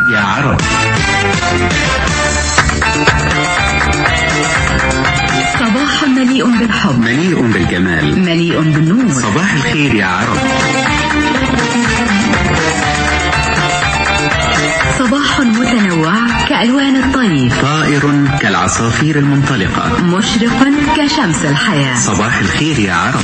يا عرب. صباح مليء بالحب، مليء بالجمال، مليء بالنور. صباح الخير يا عرب. صباح متنوع كألوان الطيف، طائر كالعصافير المنطلقة، مشرق كشمس الحياة. صباح الخير يا عرب.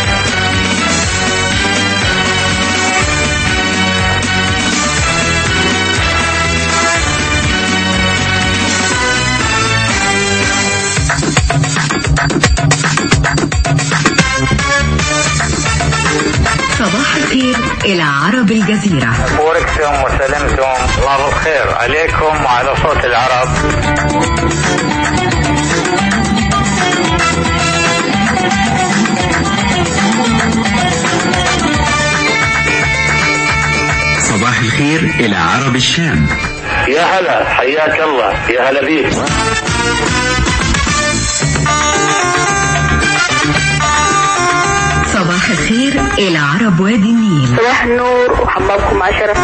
صباح الخير إلى عرب الجزيرة. بوركتم وسلمتم، الله بالخير عليكم وعلى صوت العرب. صباح الخير إلى عرب الشام. يا هلا، حياك الله، يا هلا بيك. صباح الخير إلى عرب وادي النيل. صباح النور وحمامكم 10.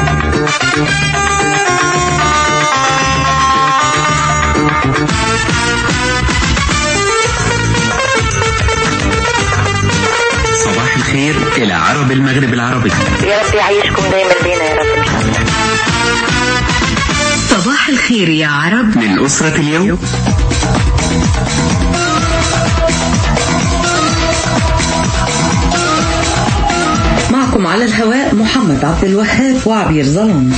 صباح الخير إلى عرب المغرب العربي. يا رب يعيشكم دايما بينا يا رب. صباح الخير يا عرب من أسرة اليوم. معكم على الهواء محمد عبد الوهاب وعبير ظلام.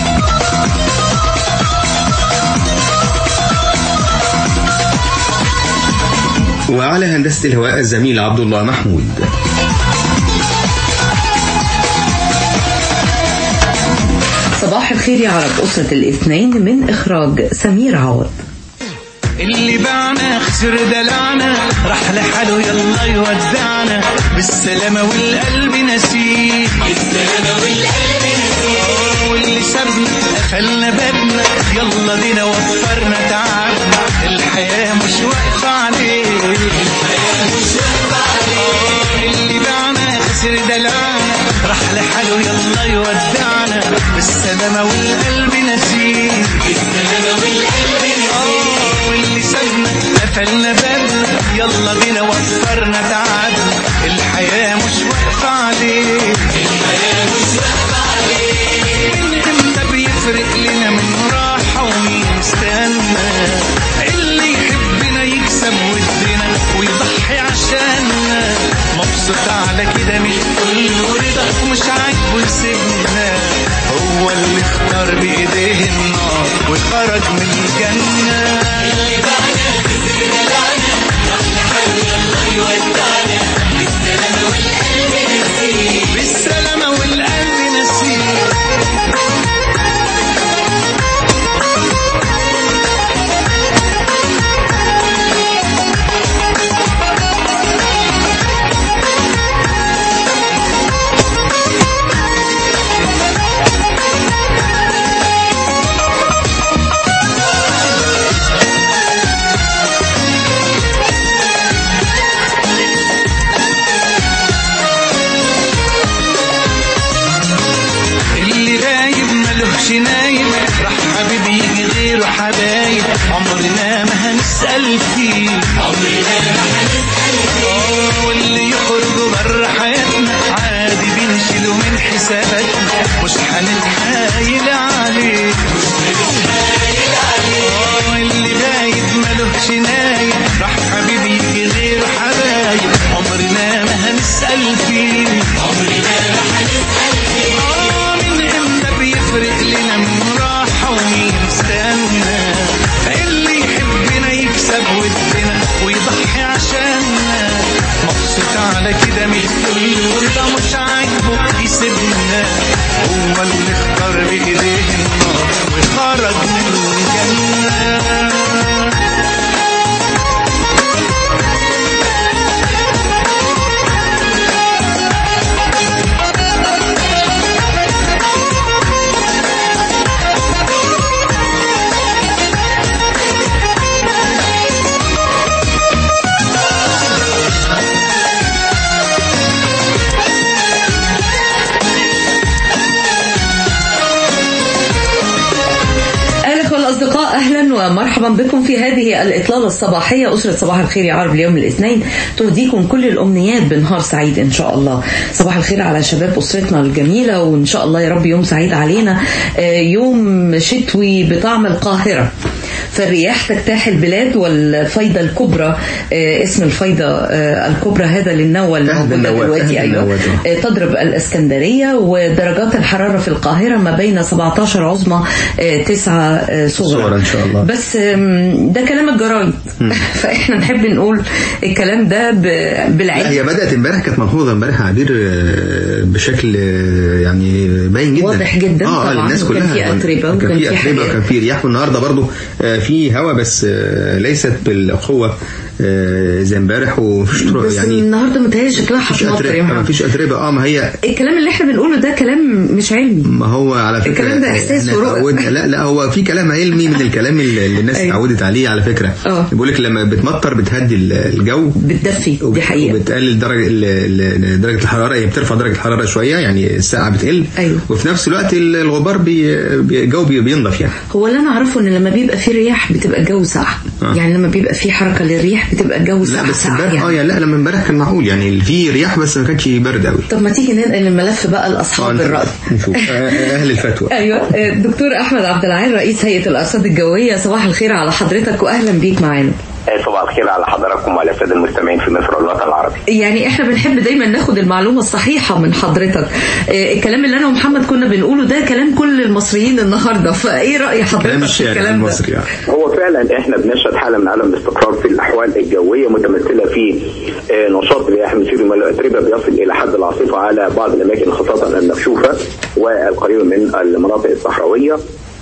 وعلى هندسة الهواء الزميل عبد الله محمود. صباح الخير يا عرب أسرة الاثنين من إخراج سمير عوض. اللي باعنا خسر دلعنا، راح لحاله يلا يودعنا، بالسلامة والقلب نسيه، بالسلامة والقلب نسيه، واللي سابنا قفلنا بابنا، يلا بينا وفرنا تعبنا، الحياة مش واقفة عليه، الحياة مش واقفة عليه، اللي باعنا خسر دلعنا، راح لحاله يلا يودعنا، بالسلامة والقلب نسيه، بالسلامة والقلب نسيه، واللي سابنا قفلنا بابنا، يلا بينا وفرنا تعبنا، الحياة مش واقفة عليه، الحياة مش واقفة عليه، انت بيفرق لنا من راحة ومين استنى، اللي يحبنا يكسب ودنا ويضحي عشاننا، مبسوط على كده مش كله رضا، مش عاجبه يسيبنا، هو اللي اختار بايديه النار وخرج من الجنة، اللي بعنا خسر دلعنا، راح لحاله يلا يودعنا، بالسلامة والقلب نسيه، بالسلامة والقلب نسيه. نايم راح حبيبي يجي غيره حبايب، عمرنا ما هنسأل فيه، عمرنا ما هنسأل فيه، واللي يخرجوا بره حياتنا عادي بنشيله من حساباتنا، مش هنتحايل عليه، مش هنتحايل عليه، اللي غايب ملوش نايم راح حبيبي يجي غيره حبايب، عمرنا ما هنسأل فيه، عمرنا ما هنسأل فيه، من امتى بيفرق لنا من راحة ومين استنى، اللي يحبنا يكسب ودنا ويضحي عشاننا، مبسوط على كده مش كله رضا، مش عاجبه يسيبنا، هو اللي اختار بايديه النار أهلا ومرحبا بكم في هذه الإطلالة الصباحية. أسرة صباح الخير يا عرب اليوم الاثنين تهديكم كل الأمنيات بنهار سعيد إن شاء الله. صباح الخير على شباب أسرتنا الجميلة، وإن شاء الله يا رب يوم سعيد علينا، يوم شتوي بطعم القاهرة. فالرياح تجتاح البلاد، والفيضة الكبرى، اسم الفيضة الكبرى هذا للنوى الموجودة دلوقتي، أيوة، تضرب الإسكندرية، ودرجات الحرارة في القاهرة ما بين 17 عظمى 9 صغرى إن شاء الله. بس ده كلام الجرايد فإحنا نحب نقول الكلام ده بالعلم. هي بدأت امبارح، كانت ملحوظة امبارح عبير بشكل يعني باين جدا، واضح جدا الناس كلها كان في أتربة وكان في رياح، والنهارده برضو في هواء بس ليست بالقوة زي امبارح، ومفيش طرق يعني. النهارده متهيألي شكلها هتمطر، مفيش أتربة. ما هي الكلام اللي احنا بنقوله ده كلام مش علمي. ما هو على فكرة الكلام ده احساس ورؤى. لا هو في كلام علمي من الكلام اللي الناس اتعودت عليه على فكرة. بيقول لك لما بتمطر بتهدي الجو، بتدفي، دي حقيقة، وبتقلل درجة الحرارة، هي بترفع درجة الحرارة شوية، يعني الساعة بتقل. أيوة. وفي نفس الوقت الغبار الجو بينضف يعني. هو اللي انا اعرفه ان لما بيبقى في رياح بتبقى الجو ساقع. يعني لما بيبقى في حركة للريح بتبقى الجو ساقع. لا بس يعني. لا لما امبارح كان معقول، يعني في رياح بس ما كانش برد قوي. طب ما تيجي ننقل الملف بقى لاصحاب الرأي، نشوف اهل الفتوى. ايوه، الدكتور احمد عبد العال رئيس هيئة الارصاد الجوية، صباح الخير على حضرتك واهلا بيك معانا. صباح الخير على حضراتكم وعلى الساده المستمعين في مصر والوطن العربي. يعني احنا بنحب دايما ناخد المعلومه الصحيحه من حضرتك. الكلام اللي انا ومحمد كنا بنقوله ده كلام كل المصريين النهارده، فايه راي حضرتك في الكلام ده؟ يعني. هو فعلا احنا بنشهد حاله من عدم الاستقرار في الاحوال الجويه، متمثله في نشاط رياح مثير الاتربه بيصل الى حد العاصفه على بعض الاماكن خاصه المكشوفه والقريبه من المناطق الصحراويه.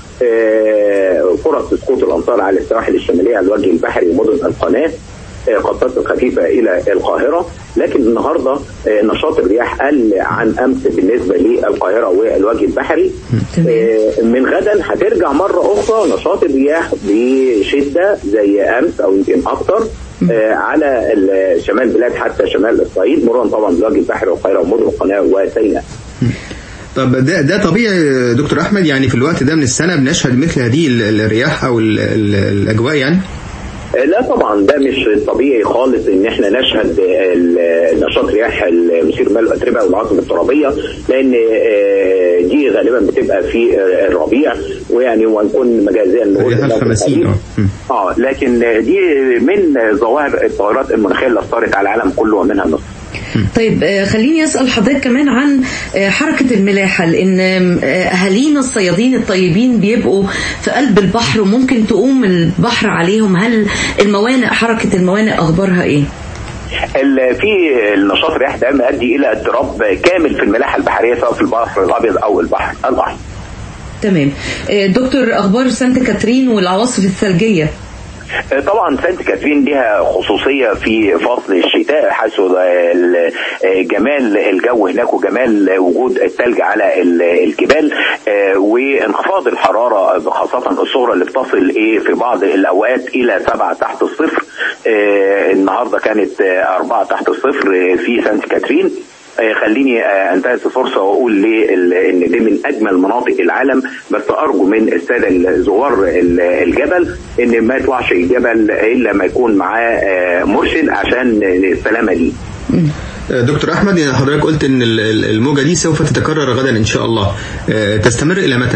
فرص سقوط الامطار على السواحل الشماليه على الوجه البحري ومدن القناه قد تصل خفيفه الى القاهره، لكن النهارده نشاط الرياح قل عن امس بالنسبه للقاهره والوجه البحري. من غدا هترجع مره اخرى نشاط الرياح بشده زي امس او يمكن اكثر على شمال البلاد حتى شمال الصعيد، مرورا طبعا بالوجه البحري والقاهره ومدن القناه وسيناء. طب ده طبيعي دكتور احمد؟ يعني في الوقت ده من السنه بنشهد مثل هذه الرياح او الاجواء يعني؟ لا طبعا ده مش طبيعي خالص ان احنا نشهد نشاط رياح مثير الماء والاتربه والعاصفه الترابيه، لان دي غالبا بتبقى في الربيع، ويعني ونكون مجازيا نقول الخمسين لكن دي من ظواهر التغيرات المناخيه اللي اثرت على العالم كله ومنها مصر. طيب خليني أسأل حضرتك كمان عن حركة الملاحة، لأن أهالينا الصيادين الطيبين بيبقوا في قلب البحر وممكن تقوم البحر عليهم. هل حركة الموانئ أخبارها إيه؟ في النشاط الرياح ده يؤدي إلى اضطراب كامل في الملاحة البحرية سواء في البحر الأبيض أو البحر الأحمر. تمام. دكتور، أخبار سانت كاترين والعواصف الثلجية؟ طبعا سانت كاترين لها خصوصية في فصل الشتاء، حيث جمال الجو هناك وجمال وجود الثلج على الجبال وانخفاض الحرارة خاصة الصغرى اللي بتصل في بعض الأوقات إلى 7 تحت الصفر. النهاردة كانت 4 تحت الصفر في سانت كاترين. خليني انتهز الفرصه واقول ان دي من اجمل مناطق العالم، بس ارجو من الساده زوار الجبل ان ما يطلعش الجبل الا ما يكون معاه مرشد عشان السلامه ليه. دكتور احمد، يعني حضرتك قلت ان الموجه دي سوف تتكرر غدا ان شاء الله، تستمر الى متى؟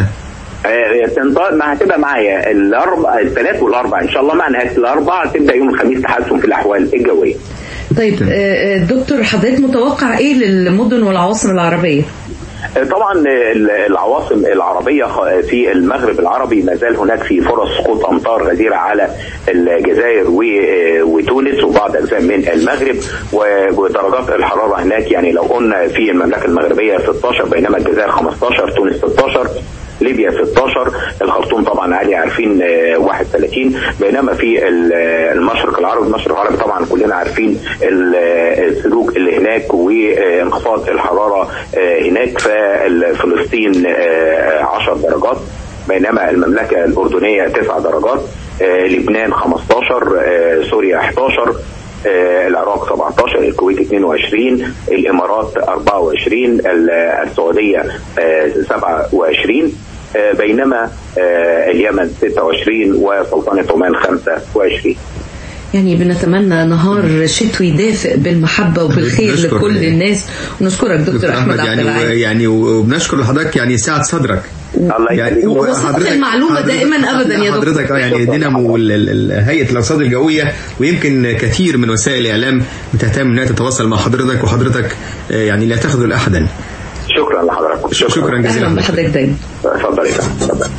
ما هتبقى معايا الثلاث والاربع ان شاء الله، مع نهايه الاربع تبدا يوم الخميس تحسن في الاحوال الجويه. طيب دكتور، حضرتك متوقع ايه للمدن والعواصم العربية؟ طبعا العواصم العربية في المغرب العربي ما زال هناك في فرص سقوط أمطار غزيرة على الجزائر وتونس وبعض أجزاء من المغرب، ودرجات الحرارة هناك يعني لو قلنا في المملكة المغربية 16، بينما الجزائر 15، تونس 16، ليبيا 16، الخرطوم طبعا عالي عارفين 31، بينما في المشرق العربي طبعا كلنا عارفين الثلوج اللي هناك وانخفاض الحرارة هناك. فلسطين 10 درجات، بينما المملكة الأردنية 9 درجات، لبنان 15، سوريا 11، العراق 17، الكويت 22، الامارات 24، السعوديه 27، بينما اليمن 26 وسلطنة عمان 25. يعني بنتمنى نهار شتوي دافئ بالمحبة وبالخير لكل الناس. ونشكرك دكتور أحمد عبد العال. يعني وبنشكر لحضرتك يعني ساعة صدرك يعني وصدق المعلومة دائما أبدا يا دكتور. حضرتك يعني دينامو هيئة الأرصاد الجوية، ويمكن كثير من وسائل الإعلام بتهتم إنها تتواصل مع حضرتك، وحضرتك يعني لا تخذل أحدا. شكرا لحضرتك. شكرا جزيلا. أهلا بحضرتك دايما. اتفضل يا فندم.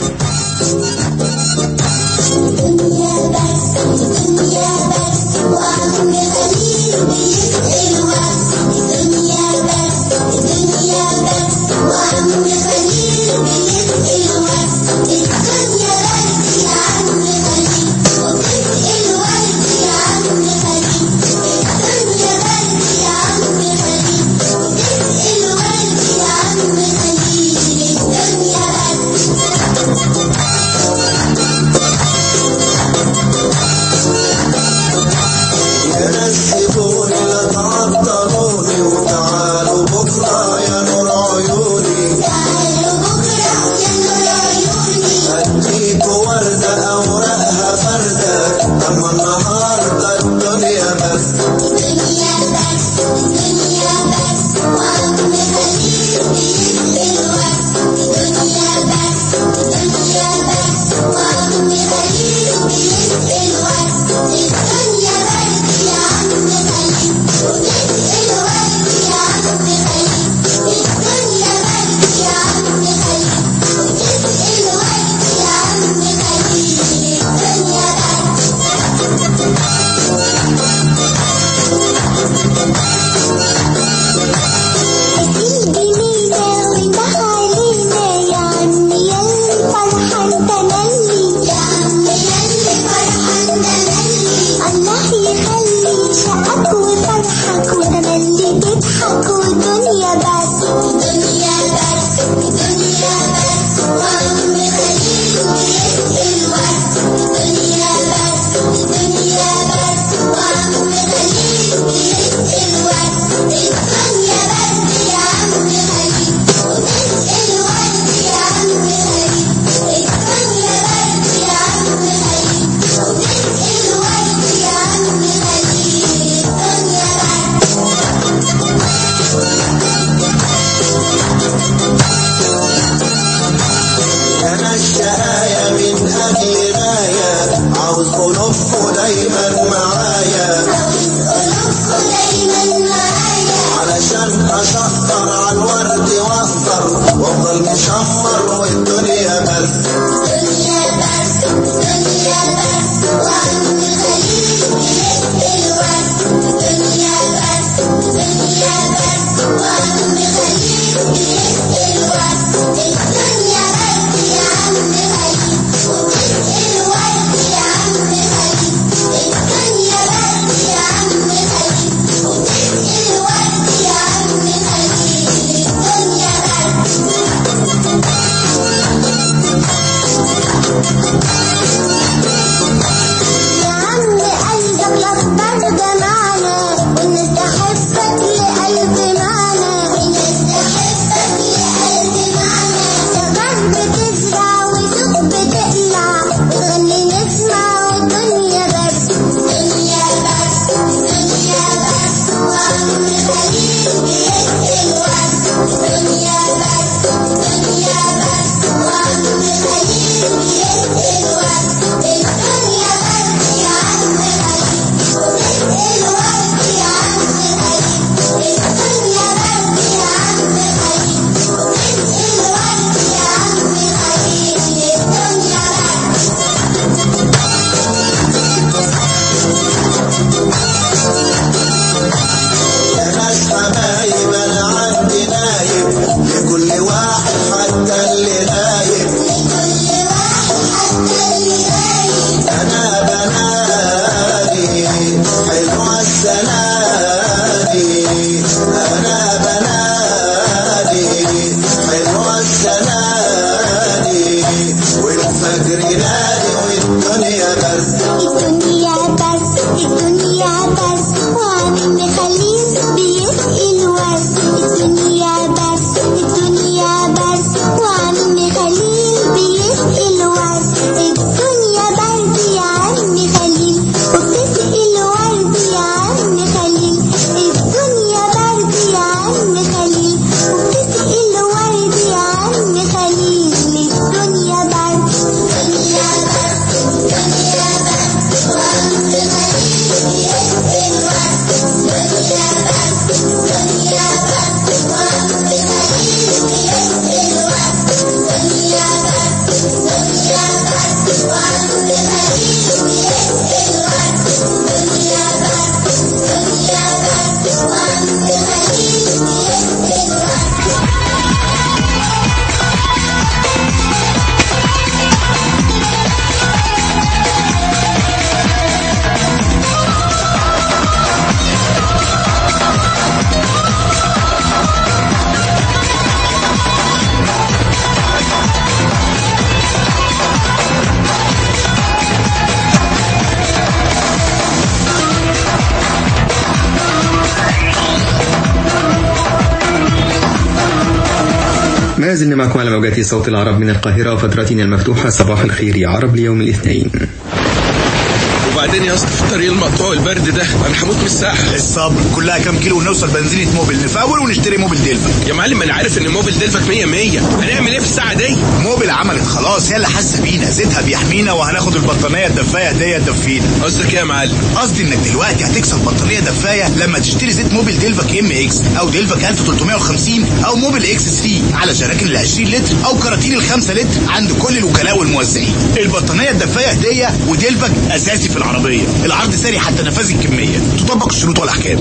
ما زلنا معكم على موجات صوت العرب من القاهرة وفترتنا المفتوحة. صباح الخير يا عرب ليوم الاثنين. وبعدين يا اسطى في الطريق المقطوع البرد ده انا هموت من الساحه. الصبر كلها كام كيلو ونوصل بنزينه موبل نفاول ونشتري موبل ديلفك. يا معلم انا عارف ان موبل ديلفك 100 هنعمل ايه في الساعه دي؟ موبل عملت خلاص، هي اللي حاسه بينا، زيتها بيحمينا وهناخد البطانيه الدفايه هديه تدفينا. قصدك ايه يا معلم؟ قصدي انك دلوقتي هتكسب بطانيه دفايه لما تشتري زيت موبل ديلفك ام اكس او ديلفك 1350 او موبل اكس 3 على جراكن ال 20 لتر او كراتين ال 5 لتر عند كل الوكلاء والموزعين. البطانيه الدفايه هديه وديلفك اساسي في العربيه. العرض ساري حتى نفاذ الكميه، تطبق الشروط والاحكام.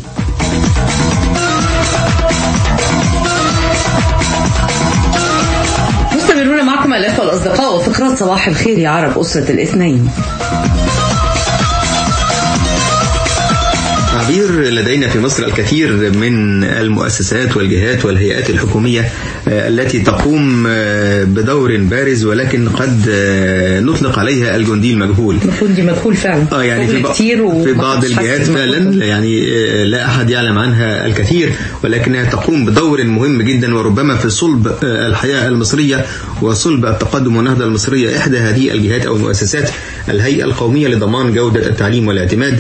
مستمرون معكم الأخوة الأصدقاء وفقرات صباح الخير يا عرب أسرة الاثنين. عبير، لدينا في مصر الكثير من المؤسسات والجهات والهيئات الحكومية التي تقوم بدور بارز، ولكن قد نطلق عليها الجندي المجهول. الجندي مجهول فعلا. يعني في بعض الجهات فعلا يعني لا أحد يعلم عنها الكثير، ولكنها تقوم بدور مهم جدا وربما في صلب الحياة المصرية وصلب التقدم والنهضة المصرية. إحدى هذه الجهات أو المؤسسات الهيئة القومية لضمان جودة التعليم والاعتماد،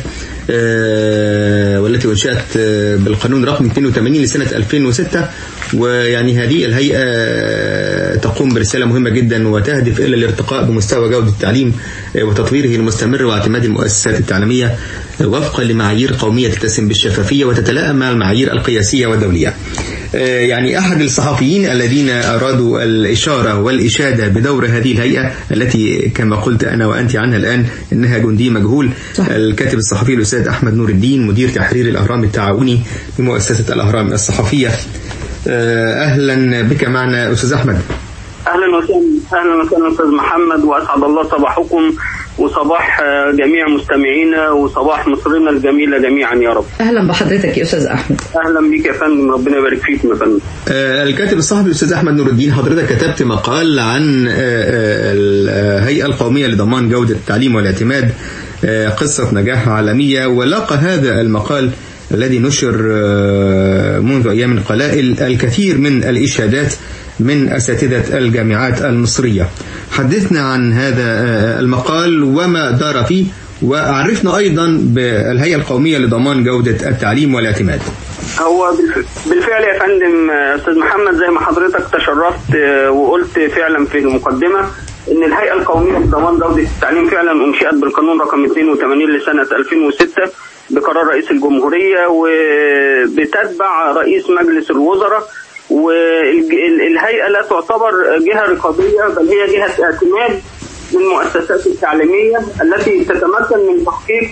والتي أنشأت بالقانون رقم 82 لسنة 2006. ويعني هذه الهيئة تقوم برسالة مهمة جدا وتهدف إلى الارتقاء بمستوى جودة التعليم وتطويره المستمر واعتماد المؤسسات التعليمية وفقا لمعايير قومية تتسم بالشفافية وتتلائم مع المعايير القياسية والدولية. يعني أحد الصحفيين الذين أرادوا الإشارة والإشادة بدور هذه الهيئة التي كما قلت أنا وأنت عنها الآن إنها جندي مجهول، الكاتب الصحفي الأستاذ أحمد نور الدين، مدير تحرير الأهرام التعاوني بمؤسسة الأهرام الصحفية. أهلا بك معنا أستاذ أحمد. أهلا وسهلا أستاذ محمد، وأسعد الله صباحكم وصباح جميع مستمعينا وصباح مصرنا الجميلة جميعا يا رب. أهلا بحضرتك يا أستاذ أحمد. أهلا بك يا فندم، ربنا يبارك فيك يا فندم. الكاتب الصحفي الأستاذ أحمد نور الدين، حضرتك كتبت مقال عن الهيئة القومية لضمان جودة التعليم والاعتماد، قصة نجاح عالمية، ولاقى هذا المقال الذي نشر منذ أيام قلائل الكثير من الإشادات من أساتذة الجامعات المصرية. حدثنا عن هذا المقال وما دار فيه، وعرفنا أيضا بالهيئة القومية لضمان جودة التعليم والاعتماد. هو بالفعل يا فندم أستاذ محمد، زي ما حضرتك تشرفت وقلت فعلا في المقدمة إن الهيئة القومية لضمان جودة التعليم فعلا أنشئت بالقانون رقم 82 لسنة 2006 بقرار رئيس الجمهورية، وبتتبع رئيس مجلس الوزراء. والهيئة لا تعتبر جهة رقابية، بل هي جهة اعتماد للمؤسسات التعليمية التي تتمكن من تحقيق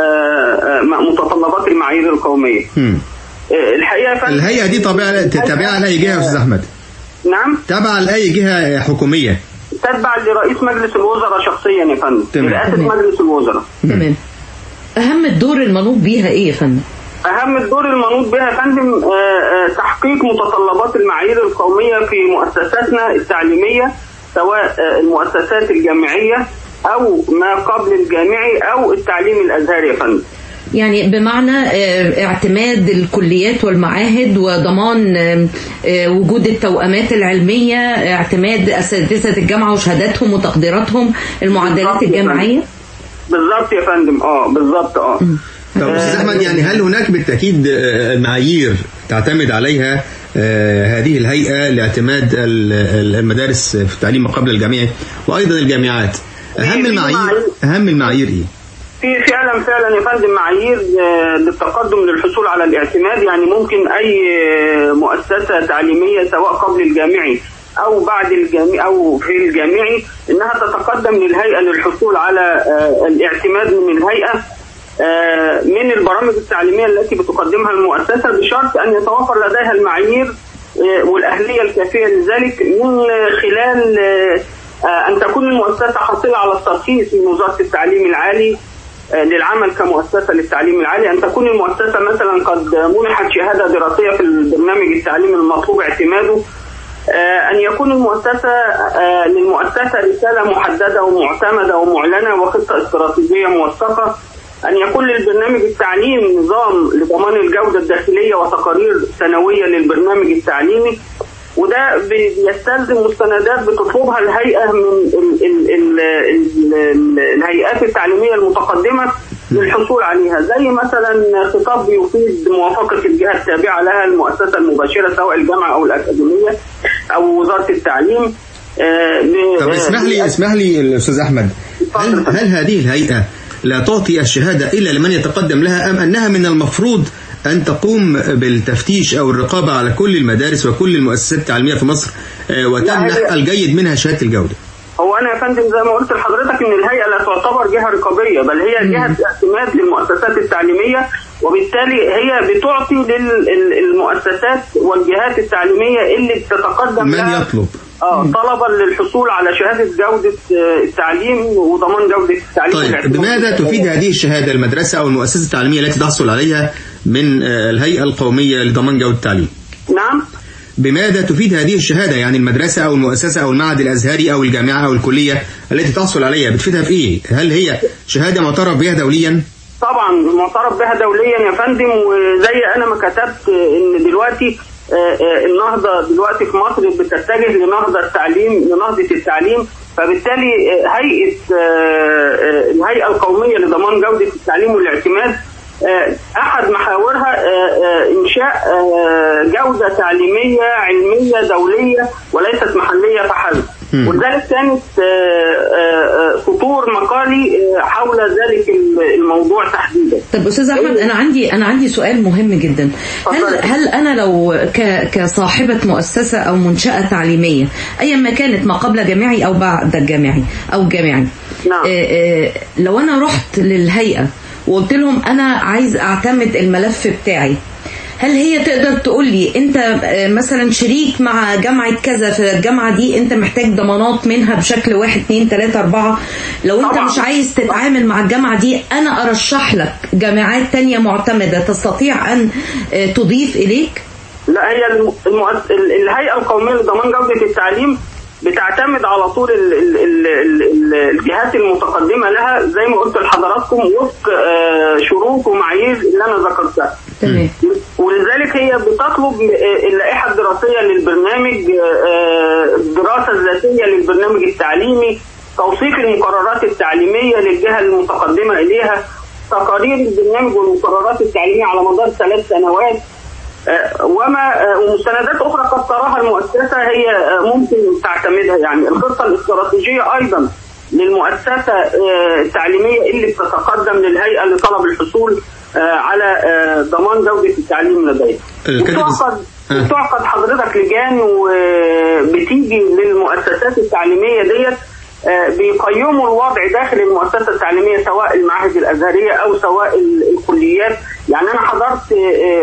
متطلبات المعايير القومية. الحقيقة الهيئة دي تابعة لأي جهة يا أستاذ أحمد؟ نعم، تابعة لأي جهة حكومية؟ تتبع لرئيس مجلس الوزراء شخصيا يا فندم، رئاسة مجلس الوزراء. تمام. أهم الدور المنوط بيها إيه يا فندم؟ أهم الدور المنوط بها يا فندم تحقيق متطلبات المعايير القومية في مؤسساتنا التعليمية، سواء المؤسسات الجامعية أو ما قبل الجامعي أو التعليم الأزهري يا فندم. يعني بمعنى اعتماد الكليات والمعاهد وضمان وجود التوأمات العلمية، اعتماد أساتذة الجامعة وشهاداتهم وتقديراتهم، المعدلات الجامعية. بالضبط يا فندم. بالضبط. طب أستاذ أحمد، يعني هل هناك بالتأكيد معايير تعتمد عليها هذه الهيئة لاعتماد المدارس في التعليم ما قبل الجامعي وأيضا الجامعات؟ أهم المعايير إيه؟ في فعلا يا فندم معايير للتقدم للحصول على الاعتماد. يعني ممكن أي مؤسسة تعليمية سواء قبل الجامعي أو بعد الجامعي أو في الجامعي إنها تتقدم للهيئة للحصول على الاعتماد من الهيئة من البرامج التعليمية التي بتقدمها المؤسسة، بشرط أن يتوفر لديها المعايير والأهلية الكافية لذلك، من خلال أن تكون المؤسسة حاصلة على الترخيص من وزارة التعليم العالي للعمل كمؤسسة للتعليم العالي، أن تكون المؤسسة مثلا قد منحت شهادة دراسية في البرنامج التعليمي المطلوب اعتماده، أن يكون للمؤسسة رسالة محددة ومعتمدة ومعلنة وخطة استراتيجية موثقة، أن يكون للبرنامج التعليمي نظام لضمان الجودة الداخلية وتقارير سنوية للبرنامج التعليمي، وده بيستلزم مستندات بتطلبها الهيئة من الهيئات التعليمية المتقدمة للحصول عليها، زي مثلا خطاب بيفيد موافقة الجهة التابعة لها المؤسسة المباشرة سواء الجامعة أو الأكاديمية أو وزارة التعليم. طب اسمح لي الأستاذ أحمد، هل هذه الهيئة لا تعطي الشهادة إلا لمن يتقدم لها، أم أنها من المفروض أن تقوم بالتفتيش أو الرقابة على كل المدارس وكل المؤسسات التعليمية في مصر وتمنح الجيد منها شهادة الجودة؟ هو أنا يا فندم زي ما قلت لحضرتك إن الهيئة لا تعتبر جهة رقابية، بل هي جهة اعتماد للمؤسسات التعليمية، وبالتالي هي بتعطي للمؤسسات والجهات التعليمية اللي بتتقدم من يطلب طلبا للحصول على شهادة جودة التعليم وضمان جودة التعليم. طيب بماذا تفيد هذه الشهادة المدرسة أو المؤسسة التعليمية التي تحصل عليها من الهيئة القومية لضمان جودة التعليم؟ نعم، بماذا تفيد هذه الشهادة؟ يعني المدرسة أو المؤسسة أو المعهد الأزهري أو الجامعة أو الكلية التي تحصل عليها بتفيدها في إيه؟ هل هي شهادة معترف بها دوليا؟ طبعا معترف بها دوليا يا فندم، وزي أنا ما كتبت إن دلوقتي النهضة دلوقتي في مصر بتتجه لنهضة التعليم، فبالتالي الهيئة القومية لضمان جودة التعليم والاعتماد أحد محاورها إنشاء جودة تعليمية علمية دولية وليست محلية فحسب، ولذلك كانت سطور مقالي حول ذلك الموضوع تحديدا. طب أستاذ أحمد، أنا عندي سؤال مهم جدا. هل أنا لو كصاحبة مؤسسة أو منشأة تعليمية أيا ما كانت، ما قبل جامعي أو بعد الجامعي أو جامعي، نعم. لو أنا رحت للهيئة وقلت لهم أنا عايز أعتمد الملف بتاعي، هل هي تقدر تقول لي أنت مثلا شريك مع جامعة كذا، في الجامعة دي أنت محتاج ضمانات منها بشكل 1 2 3 4، لو أنت مش عايز تتعامل مع الجامعة دي أنا أرشح لك جامعات تانية معتمدة تستطيع أن تضيف إليك؟ لا، هي الهيئة القومية لضمان جودة التعليم بتعتمد على طول الجهات المتقدمة لها زي ما قلت لحضراتكم وفق شروط ومعايير اللي أنا ذكرتها. ولذلك هي بتطلب اللائحة الدراسية للبرنامج، الدراسة الذاتية للبرنامج التعليمي، توصيف المقررات التعليمية للجهة المتقدمة إليها، تقارير البرنامج والمقررات التعليمية على مدار 3 سنوات، ومستندات أخرى قد تراها المؤسسة هي ممكن تعتمدها. يعني الخطة الاستراتيجية أيضا للمؤسسة التعليمية اللي بتتقدم للهيئة لطلب الحصول على ضمان جودة التعليم لديها. بتعقد حضرتك لجان وبتيجي للمؤسسات التعليمية ديت بيقيموا الوضع داخل المؤسسة التعليمية سواء المعاهد الأزهرية أو سواء الكليات. يعني أنا حضرت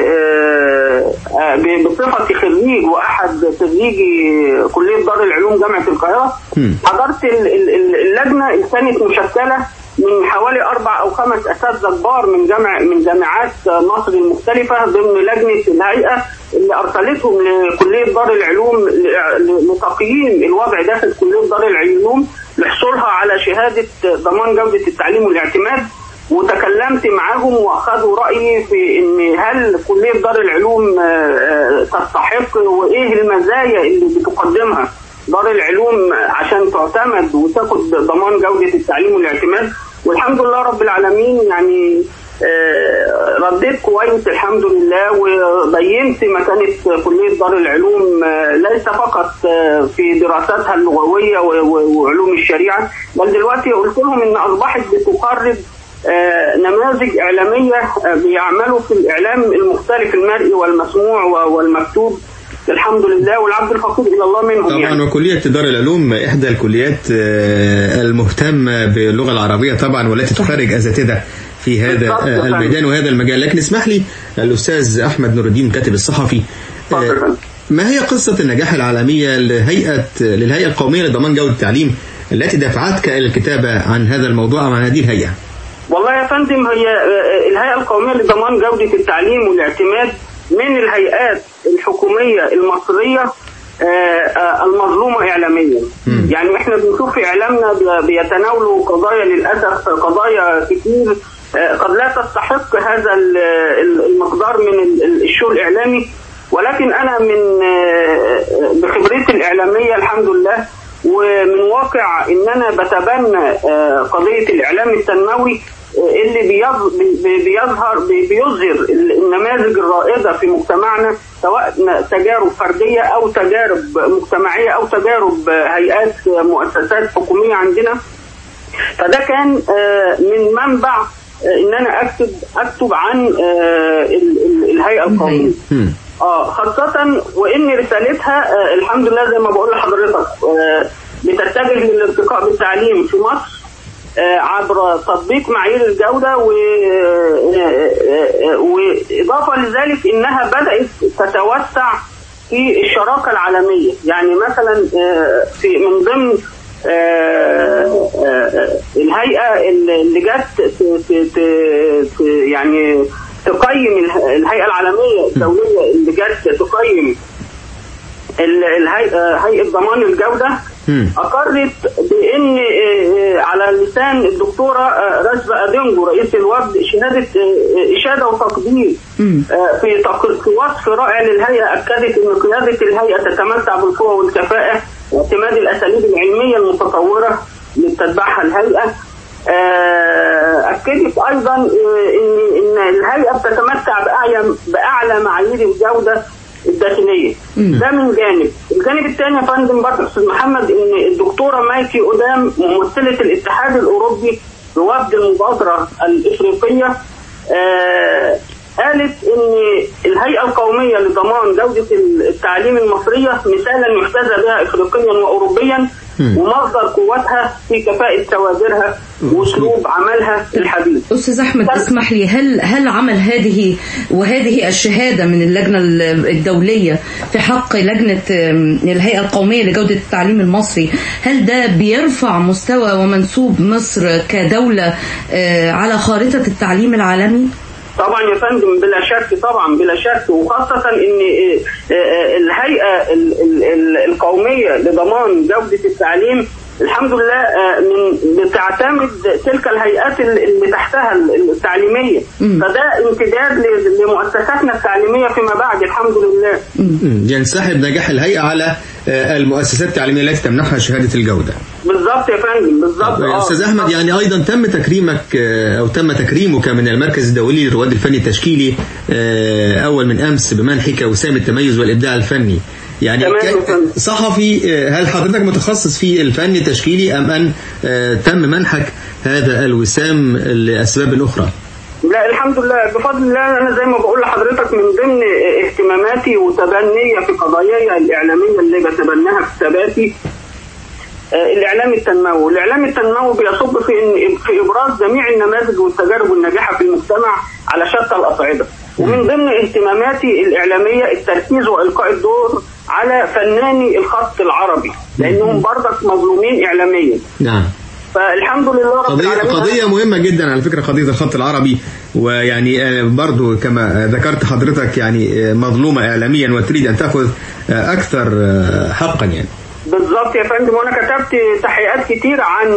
بصفتي خريج وأحد خريجي كلية دار العلوم جامعة القاهرة، حضرت اللجنة اللي كانت مشكلة من حوالي 4 أو 5 أساتذة كبار من جامعات مصر المختلفة ضمن لجنة الهيئة اللي أرسلتهم لكلية دار العلوم لتقييم الوضع داخل كلية دار العلوم لحصولها على شهادة ضمان جودة التعليم والاعتماد. وتكلمت معاهم وأخذوا رأيي في إن هل كلية دار العلوم تستحق وإيه المزايا اللي بتقدمها دار العلوم عشان تعتمد وتاخد ضمان جودة التعليم والاعتماد. والحمد لله رب العالمين، يعني رديت كويس الحمد لله، وبينت مكانة كلية دار العلوم ليس فقط في دراساتها اللغوية وعلوم الشريعة، بل دلوقتي قلت لهم إن أصبحت بتقرب نماذج إعلامية بيعملوا في الإعلام المختلف المرئي والمسموع والمكتوب الحمد لله، والعبد الفقير إلى الله منهم. طبعا يعني. وكلية دار العلوم إحدى الكليات المهتمة باللغة العربية طبعا، والتي تخرج أساتذة في هذا الميدان وهذا المجال. لكن اسمح لي الأستاذ أحمد نور الدين الكاتب الصحفي، ما هي قصة النجاح العالمية للهيئة القومية لضمان جودة التعليم التي دفعتك إلى الكتابة عن هذا الموضوع وعن هذه الهيئة؟ والله يا فندم، هي الهيئة القومية لضمان جودة التعليم والاعتماد من الهيئات الحكومية المصرية المظلومة إعلاميا. يعني احنا بنشوف في إعلامنا بيتناولوا قضايا للأسف قضايا كتير قد لا تستحق هذا المقدار من الشو الإعلامي، ولكن أنا من بخبرتي الإعلامية الحمد لله ومن واقع إن أنا بتبنى قضية الإعلام التنموي اللي بيظهر النماذج الرائدة في مجتمعنا، سواء تجارب فردية أو تجارب مجتمعية أو تجارب هيئات مؤسسات حكومية عندنا. فده كان من منبع إن أنا أكتب عن الهيئة القومية، خاصة وإن رسالتها الحمد لله زي ما بقول لحضرتك بتتجه للارتقاء بالتعليم في مصر عبر تطبيق معايير الجودة، وإضافة لذلك إنها بدأت تتوسع في الشراكة العالمية. يعني مثلا في من ضمن الهيئة اللي جت يعني تقيم الهيئة العالمية الدولية اللي جت تقيم هيئة ضمان الجودة، أقرت بأن على لسان الدكتورة رشبة أدينجو رئيس الوفد إشادة وتقدير في وصف رائع للهيئة. أكدت أن قيادة الهيئة تتمتع بالقوة والكفاءة واعتماد الأساليب العلمية المتطورة اللي بتتبعها الهيئة. أكدت أيضا إن الهيئة بتتمتع بأعلى معايير الجودة الداخلية. ده من جانب. الجانب الثاني يا فندم برضه أستاذ محمد إن الدكتورة مايكي أودام ممثلة الاتحاد الأوروبي بوفد المبادرة الإفريقية قالت إن الهيئة القومية لضمان جودة التعليم المصرية مثالا يحتذى بها إفريقيا وأوروبيا ومصدر قوتها في كفاءة كوادرها واسلوب عملها الحديث. أستاذ أحمد اسمح لي، هل عمل هذه الشهادة من اللجنة الدولية في حق لجنة الهيئة القومية لجودة التعليم المصري، هل ده بيرفع مستوى ومنسوب مصر كدولة على خارطة التعليم العالمي؟ طبعا يا فندم بلا شك، طبعا بلا شك، وخاصة ان الهيئة القومية لضمان جودة التعليم الحمد لله بتعتمد تلك الهيئات اللي تحتها التعليمية، فده امتداد لمؤسساتنا التعليمية فيما بعد الحمد لله. ينسحب نجاح الهيئة على المؤسسات التعليمية التي تمنحها شهادة الجودة. بالضبط يا فندم، بالضبط. أستاذ أحمد، يعني أيضا تم تكريمك من المركز الدولي للرواد الفني التشكيلي أول من أمس بمنحك وسام التميز والإبداع الفني. يعني صحفي، هل حضرتك متخصص في الفن التشكيلي أم أن تم منحك هذا الوسام لأسباب أخرى؟ لا الحمد لله بفضل الله. أنا زي ما بقول لحضرتك من ضمن اهتماماتي وتبنية في قضاياي الإعلامية اللي بتبناها في كتاباتي الإعلام التنموي. الإعلام التنموي بيصب في إبراز جميع النماذج والتجارب الناجحة في المجتمع على شتى الأصعدة، ومن ضمن اهتماماتي الإعلامية التركيز وإلقاء الدور على فناني الخط العربي لأنهم برضك مظلومين إعلاميا. نعم. فالحمد لله رب العالمين. قضية مهمة جدا على فكرة، قضية الخط العربي، ويعني برضو كما ذكرت حضرتك يعني مظلومة إعلاميا وتريد أن تأخذ أكثر حقا يعني. بالضبط يا فندم، وانا كتبت تحقيقات كتير عن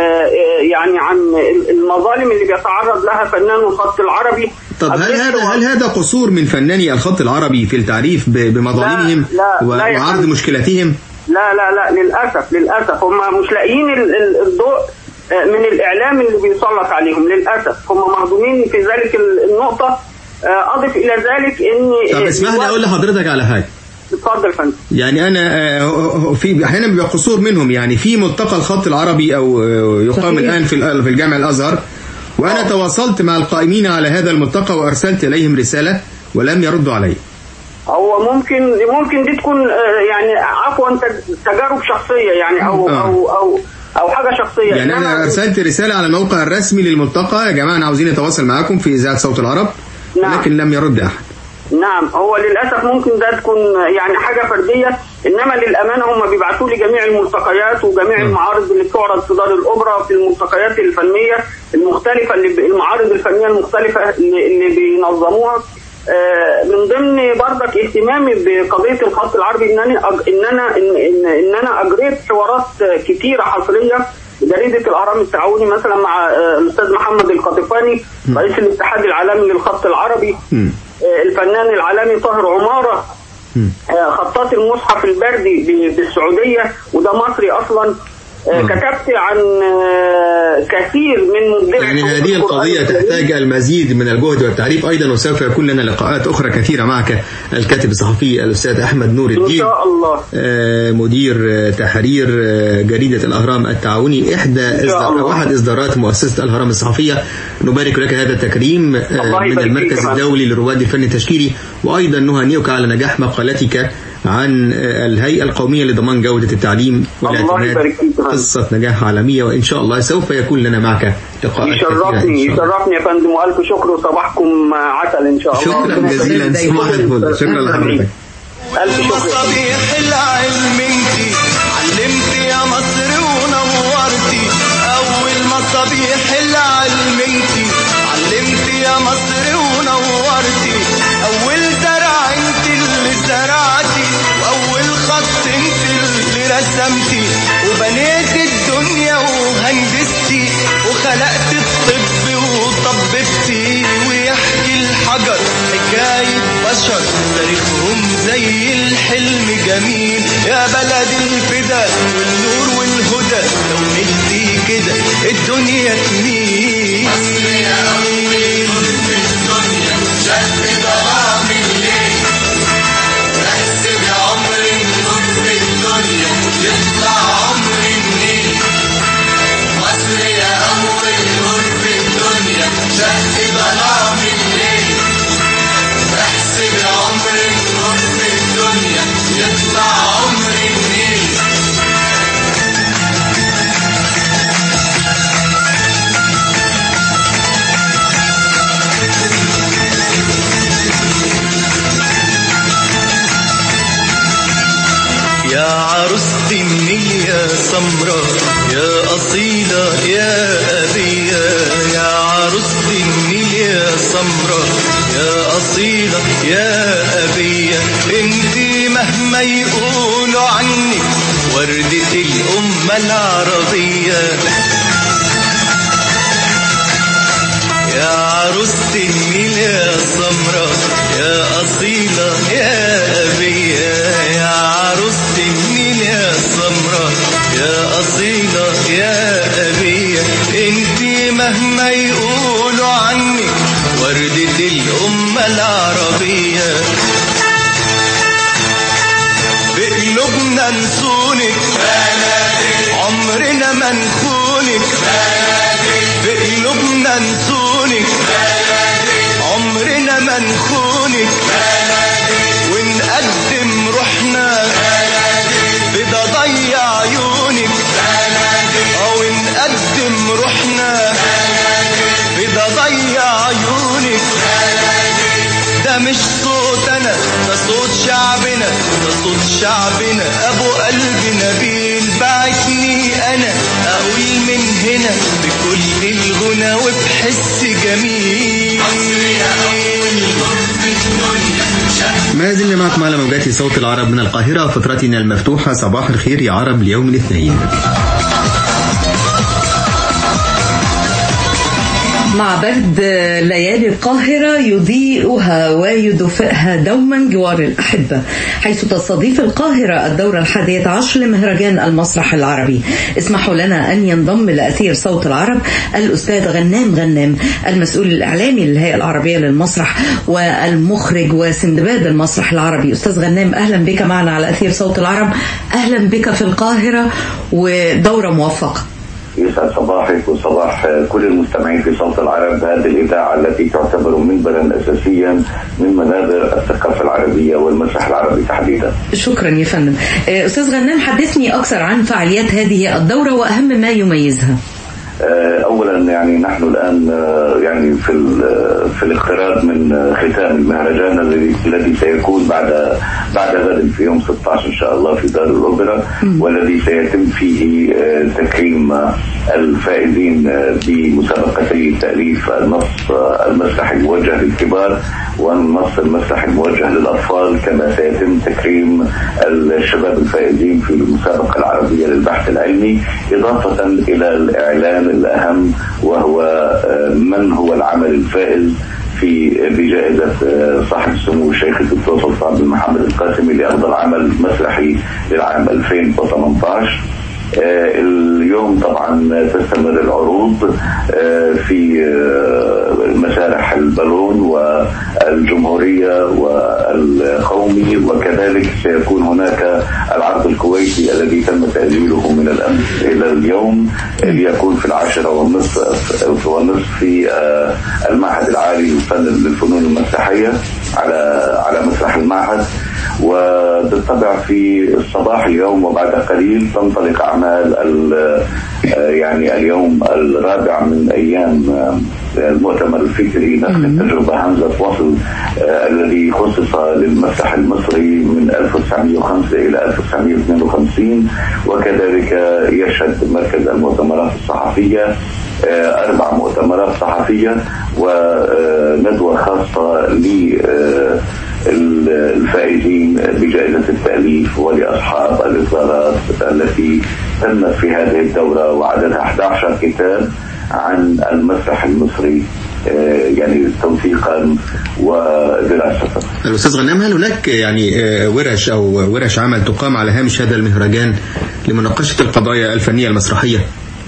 المظالم اللي بيتعرض لها فنان الخط العربي. طب هل هذا قصور من فناني الخط العربي في التعريف بمظالمهم وعرض مشكلاتهم؟ لا لا لا للأسف هم مش لاقيين الضوء من الإعلام اللي بيسلط عليهم. للأسف هم مهضومين في ذلك النقطة. أضف إلى ذلك إن طب اسمح لي أقول لحضرتك على حاجة. اتفضل فندم. يعني أنا في أحيانا بيبقى قصور منهم، يعني في ملتقى الخط العربي أو يقام الآن في الجامع الأزهر، وأنا تواصلت مع القائمين على هذا الملتقى وأرسلت إليهم رسالة ولم يردوا علي. هو ممكن دي تكون يعني عفوا تجارب شخصية يعني أو حاجة شخصية. يعني أنا أرسلت رسالة على الموقع الرسمي للملتقى، يا جماعة أنا عاوزين نتواصل معكم في إذاعة صوت العرب. نعم. لكن لم يرد أحد. نعم، هو للأسف ممكن ده تكون يعني حاجة فردية، إنما للأمانة هم بيبعتوا لي جميع الملتقيات وجميع المعارض اللي بتعرض في دار الأوبرا في الملتقيات الفنية المختلفة المعارض الفنية المختلفة اللي بينظموها. من ضمن برضك اهتمامي بقضية الخط العربي إن أنا أجريت حوارات كتيرة حصرية جريدة الأهرام التعاوني مثلا مع الأستاذ محمد القطفاني رئيس الاتحاد العالمي للخط العربي، الفنان العالمي طاهر عمارة خطاط المصحف البردي بالسعودية، وده مصري أصلا. كتبت عن كثير من مبدعي. يعني هذه القضية تحتاج المزيد من الجهد والتعريف أيضا، وسوف يكون لنا لقاءات أخرى كثيرة معك الكاتب الصحفي الأستاذ أحمد نور الدين إن شاء الله، مدير تحرير جريدة الأهرام التعاوني، أحد إصدارات مؤسسة الأهرام الصحفية. نبارك لك هذا التكريم من المركز الدولي لرواد الفن التشكيلي، وأيضا نهنئك على نجاح مقالتك عن الهيئة القومية لضمان جودة التعليم والاعتماد، قصة نجاح عالمية، وإن شاء الله سوف يكون لنا معك لقاءات يشرفني يا فندم، وألف شكر وصباحكم عسل إن شاء الله. شكرا جزيلا، صباح الفل، شكرا لحضرتك. ألف شكر. مصابيح العلم انتي علمتي يا مصر ونورتي، أول مصابيح العلم انتي علمتي يا مصر ونورتي، أول زرع انتي اللي زرعتي، وأول خط انتي اللي رسمتي، وبنيت الدنيا وهندستي، وخلقت الطب وطببتي، ويحكي الحجر حكاية بشر تاريخهم زي الحلم جميل، يا بلد الفدا والنور والهدى، لو نلتي كده الدنيا تميل. مصر يا أولي في الدنيا شق ظلام الليل، احسب يا عمر النور في الدنيا يطلع عمر النيل. مصر يا أول نور في الدنيا شق ظلام الليل، احسب يا عمر النور في الدنيا يطلع عمر النيل. يا عروسة النيل يا سمرة يا أصيلة يا أبية، يا عروسة النيل يا سمرة يا أصيلة يا أبية، انتي مهما يقولوا عنك وردة الأمة العربية. يا عروسة النيل يا سمرة يا أصيلة يا أبية، يا عروسة النيل يا سمرة يا أصيلة يا أبية، انتي مهما يقولوا عنك وردة الأمة العربية. بقلوبنا نصونك عمرنا ما نخونك، بقلوبنا نصونك عمرنا ما نخونك، ونقدم روحنا بدا ضيع عيونك، او نقدم روحنا بدا ضيع عيونك. ده مش صوت انا، ده صوت شعبنا، ده صوت شعبنا، ابو قلب نبيل بعتني انا اقول من هنا بكل الغنى وبحس جميل. ما زلنا معكم على موجات صوت العرب من القاهرة، فترتنا المفتوحة صباح الخير يا عرب اليوم الاثنين. مع برد ليالي القاهرة يضيئها ويدفئها دوما جوار الأحبة، حيث تستضيف القاهرة الدورة 11 لمهرجان المسرح العربي. اسمحوا لنا أن ينضم لأثير صوت العرب الأستاذ غنام المسؤول الإعلامي للهيئة العربية للمسرح والمخرج وسندباد المسرح العربي. أستاذ غنام، أهلا بك معنا على أثير صوت العرب، أهلا بك في القاهرة ودورة موفقة. يسعد صباحك وصباح كل المستمعين في صوت العرب، هذه الإذاعة التي تعتبر منبرا أساسيا من منابر الثقافة العربية والمسرح العربي تحديدا. شكرا يا فندم. أستاذ غنام، حدثني أكثر عن فعاليات هذه الدورة وأهم ما يميزها. اولا يعني نحن الان يعني في الاقتراب من ختام المهرجان الذي سيكون بعد غد في يوم 16 ان شاء الله في دار الاوبرا، والذي سيتم فيه تكريم الفائزين بمسابقتي تاليف النص المسرحي الموجه للكبار والنص المسرحي الموجه للاطفال، كما سيتم تكريم الشباب الفائزين في المسابقه العربيه للبحث العلمي، اضافه الى الاعلان الأهم وهو من هو العمل الفائز بجائزة صاحب السمو الشيخ الدكتور سلطان بن محمد القاسمي لأفضل عمل مسرحي للعام 2018. اليوم طبعا تستمر العروض في مسارح البالون والجمهورية والقومي، وكذلك سيكون هناك العرض الكويتي الذي تم تأجيله من الأمس إلى اليوم ليكون في 10:30 في المعهد العالي للفنون المسرحية على مسرح المعهد. وبالطبع في الصباح اليوم وبعد قليل تنطلق أعمال يعني اليوم الرابع من أيام المؤتمر الفكري نقل التجربة همزة وصل الذي خصص للمسرح المصري من 1905 إلى 1952، وكذلك يشهد مركز المؤتمرات الصحفية 4 مؤتمرات صحفية وندوة خاصة للفائزين بجائزة التأليف ولأصحاب الإصدارات التي تمت في هذه الدورة، وعددها 11 كتاب عن المسرح المصري يعني توثيقا ودراسة. الأستاذ غنام، هل هناك يعني ورش أو ورش عمل تقام على هامش هذا المهرجان لمناقشة القضايا الفنية المسرحية؟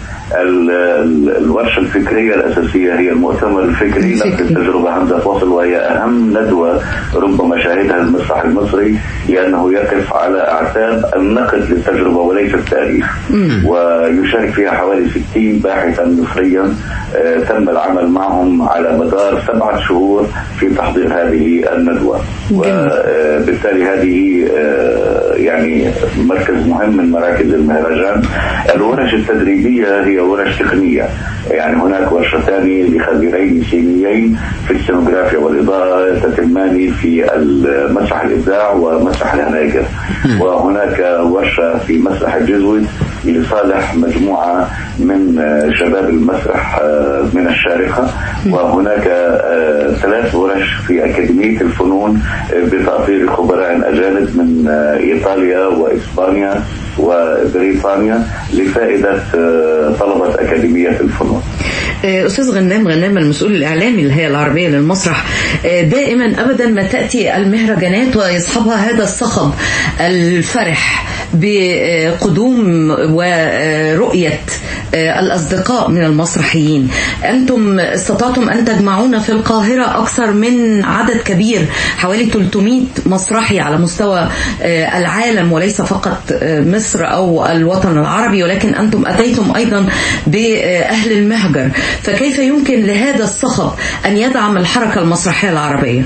الورشة الفكرية الأساسية هي المؤتمر الفكري نقل التجربة همزة وصل، وهي أهم ندوة ربما شاهدها المسرح المصري، لأنه يقف على أعتاب النقد للتجربة وليس التاريخ. ويشارك فيها حوالي 60 باحثا مصريا تم العمل معهم على مدار 7 شهور في تحضير هذه الندوة. وبالتالي هذه يعني مركز مهم من مراكز المهرجان. الورش التدريبية هي ورش تقنية، يعني هناك ورشتان لخبيرين سينيين في السينوغرافيا والإضاءة تتمان في مسرح الإبداع ومسرح الهناجر، وهناك ورشة في مسرح الجزويت لصالح مجموعة من شباب المسرح من الشارقة، وهناك 3 ورش في أكاديمية الفنون بتأطير خبراء أجانب من إيطاليا وإسبانيا وبريطانيا لفائدة طلبة أكاديمية الفنون. أستاذ غنام المسؤول الإعلامي للهيئة العربية للمسرح، دائما أبدا ما تأتي المهرجانات ويصحبها هذا الصخب الفرح بقدوم ورؤية الأصدقاء من المسرحيين. أنتم استطعتم أن تجمعون في القاهرة أكثر من عدد كبير، حوالي 300 مسرحي على مستوى العالم وليس فقط مصر أو الوطن العربي، ولكن أنتم أتيتم أيضا بأهل المهجر، فكيف يمكن لهذا الصخب أن يدعم الحركة المسرحية العربية؟